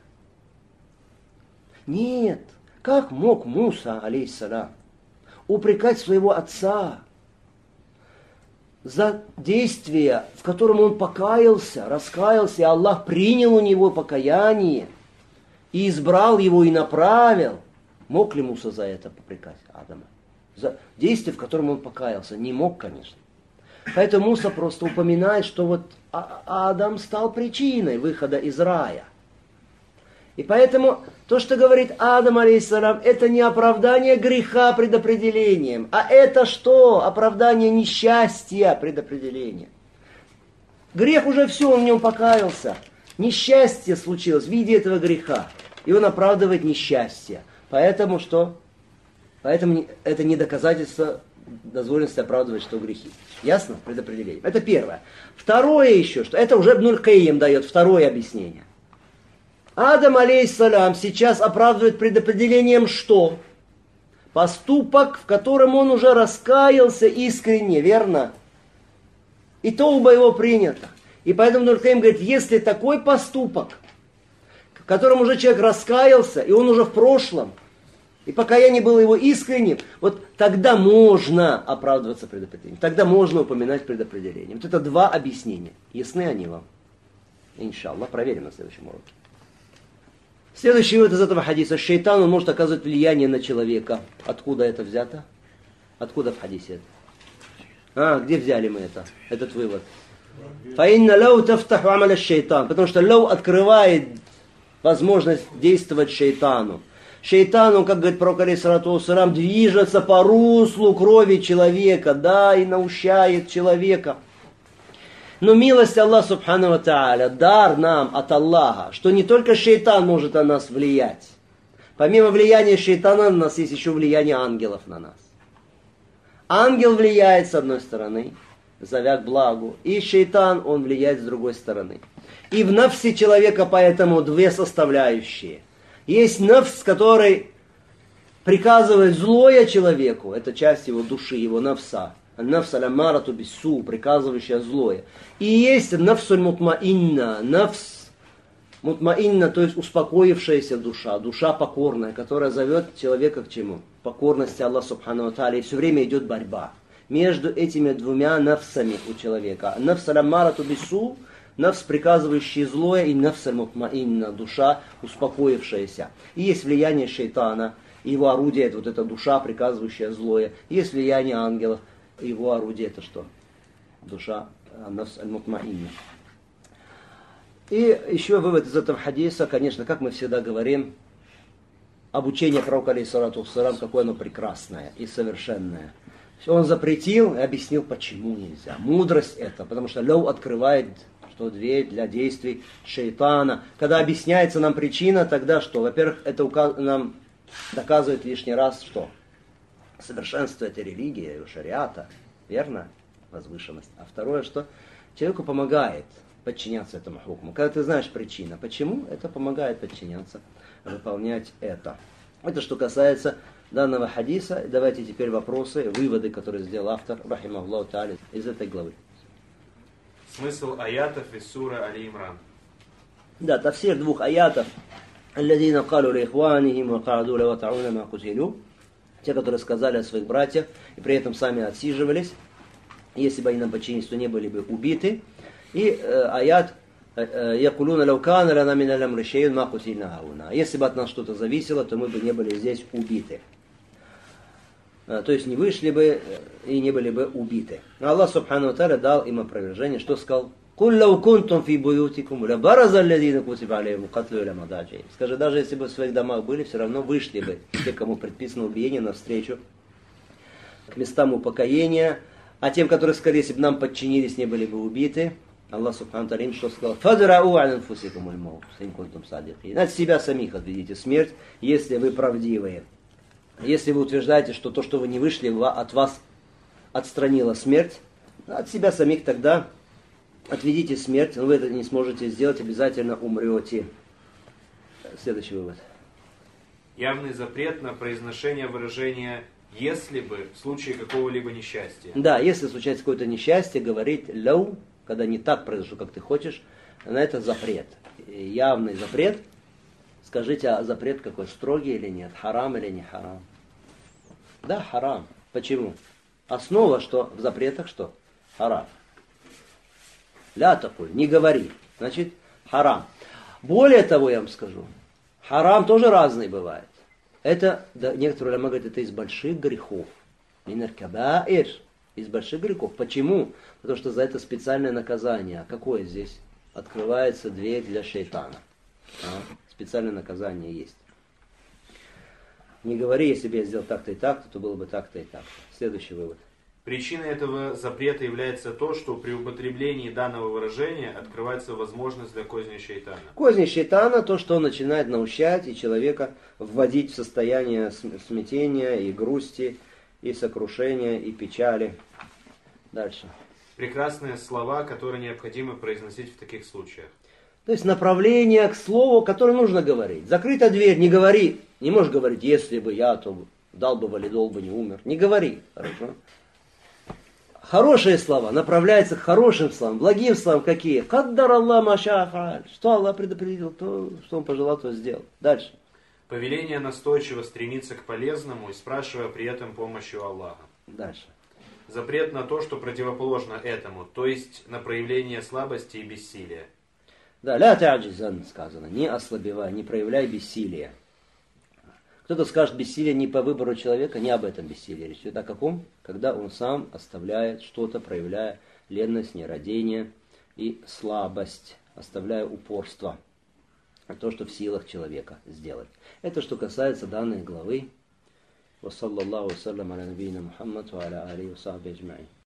Нет. Как мог Муса, алейхиссалям, упрекать своего отца за действие, в котором он покаялся, раскаялся, и Аллах принял у него покаяние, и избрал его, и направил? Мог ли Муса за это попрекать Адама? За действие, в котором он покаялся? Не мог, конечно. Поэтому Муса просто упоминает, что вот Адам стал причиной выхода из рая. И поэтому то, что говорит Адам, алейхиссалям, это не оправдание греха предопределением, а это что? Оправдание несчастья предопределением. Грех уже все, он в нем покаялся. Несчастье случилось в виде этого греха. и он оправдывает несчастье. Поэтому что? Поэтому это не доказательство дозволенности оправдывать, что грехи. Ясно? Предопределение. Это первое. Второе еще, что это уже Ибн аль-Кайим дает второе объяснение. Адам, алейхиссалям, сейчас оправдывает предопределением что? Поступок, в котором он уже раскаялся искренне, верно? И тауба его принята. И поэтому Ибн аль-Кайим говорит, если такой поступок, в котором уже человек раскаялся, и он уже в прошлом, и покаяние было его искренним, вот тогда можно оправдываться предопределением. Тогда можно упоминать предопределение. Вот это два объяснения. Ясны они вам? Иншаллах, проверим на следующем уроке. Следующий вывод из этого хадиса. Шайтан, он может оказывать влияние на человека. Откуда это взято? Откуда в хадисе это? Где взяли мы это? Этот вывод. Фаинна лау тафтаху амаля шайтан. Потому что лау открывает возможность действовать шайтану. Шайтан, он, как говорит пророк алейхиссалату вассалам, движется по руслу крови человека, да, и наущает человека. Но милость Аллаха субхану ва тааля, дар нам от Аллаха, что не только шайтан может на нас влиять. Помимо влияния шайтана на нас есть еще влияние ангелов на нас. Ангел влияет с одной стороны, зовя к благу, и шайтан, он влияет с другой стороны. И в нафсе человека поэтому две составляющие. Есть нафс, который приказывает злое человеку, это часть его души, его нафса. Нафс аль-амарату биссу, приказывающая злое. И есть нафс аль-мутмаинна, нафс мутмаинна, то есть успокоившаяся душа, душа покорная, которая зовет человека к чему? Покорности Аллаху субхану ва тааля. И все время идет борьба между этими двумя нафсами у человека. Нафс аль-амарату биссу, нафс, приказывающий злое, и нафс аль-мутмаинна, душа, успокоившаяся. И есть влияние шайтана, его орудие, это вот эта душа, приказывающая злое. Есть влияние ангелов, его орудие это что? Душа, нафс аль-мутмаинна. И еще вывод из этого хадиса, конечно, как мы всегда говорим, обучение пророка алейхиссалату вассалам, какое оно прекрасное и совершенное. Он запретил и объяснил, почему нельзя. Мудрость это, потому что лев открывает что дверь для действий шайтана. Когда объясняется нам причина, тогда что? Во-первых, это нам доказывает лишний раз, что совершенство этой религии, шариата, верно? Возвышенность. А второе, что человеку помогает подчиняться этому хукму. Когда ты знаешь причину, почему, это помогает подчиняться, выполнять это. Это что касается данного хадиса. Давайте теперь вопросы, выводы, которые сделал автор, рахимахуллаху тааля, из этой главы. Смысл аятов из суры Али-Имран. Да, тафсир двух аятов. الذين قالوا لإخوانهم وقعدوا لو تعون ما قتلوا. Те, которые сказали о своих братьях и при этом сами отсиживались, если бы они нам подчинились, то не были бы убиты. И аят يقولون لو كان لنا من الأمر شيء ما قتلنا هنا. Если бы от нас что-то зависело, то мы бы не были здесь убиты. То есть не вышли бы и не были бы убиты. Аллах субхану ва тааля дал им опровержение, что сказал: «Куль лау кунтум фи буютикум ля бараза аллазина кутиба алейхимул катлю иля мададжи». Скажи, даже если бы в своих домах были, все равно вышли бы те, кому предписано убиение, навстречу к местам упокоения. А тем, которые сказали, если бы нам подчинились, не были бы убиты, Аллах субхану ва тааля им что сказал? «Фадрау ан анфусикум аль-маут, ин кунтум садикин». От себя самих отведите смерть, если вы правдивые. Если вы утверждаете, что то, что вы не вышли, от вас отстранила смерть, от себя самих тогда отведите смерть, но вы это не сможете сделать, обязательно умрете. Следующий вывод. Явный запрет на произношение выражения «если бы» в случае какого-либо несчастья. Да, если случается какое-то несчастье, говорить «лау», когда не так произошло, как ты хочешь, на это запрет. Явный запрет. Скажите, а запрет какой? Строгий или нет? Харам или не харам? Да, харам. Почему? Основа, что в запретах что? Харам. Ля такой, не говори. Значит, харам. Более того, я вам скажу, харам тоже разный бывает. Это, да, некоторые уляма говорят, это из больших грехов. Минар кабаир. Из больших грехов. Почему? Потому что за это специальное наказание. А какое здесь? Открывается дверь для шайтана. Специальное наказание есть. Не говори, если бы я сделал так-то и так-то, то было бы так-то и так-то. Следующий вывод. Причиной этого запрета является то, что при употреблении данного выражения открывается возможность для козни шайтана. Козни шайтана, то, что он начинает наущать и человека вводить в состояние смятения и грусти, и сокрушения, и печали. Дальше. Прекрасные слова, которые необходимо произносить в таких случаях. То есть направление к слову, которое нужно говорить. Закрыта дверь, не говори. Не можешь говорить, если бы я, то дал бы валидол бы не умер. Не говори, хорошо? Хорошие слова направляются к хорошим словам, благим словам какие? Каддар Аллах маша'а'аль. Что Аллах предопределил, то, что он пожелал, то сделал. Дальше. Повеление настойчиво стремиться к полезному и спрашивая при этом помощи у Аллаха. Дальше. Запрет на то, что противоположно этому, то есть на проявление слабости и бессилия. Да, ля та'джизан сказано, не ослабевай, не проявляй бессилия. Кто-то скажет, бессилие не по выбору человека, не об этом бессилие. Речь идет о каком? Когда он сам оставляет что-то, проявляя ленность, нерадение и слабость, оставляя упорство. То, что в силах человека сделать. Это что касается данной главы. Ва саллаллаху саллям аля набийна Мухаммад ва аля алихи ва сахбихи аджмаин.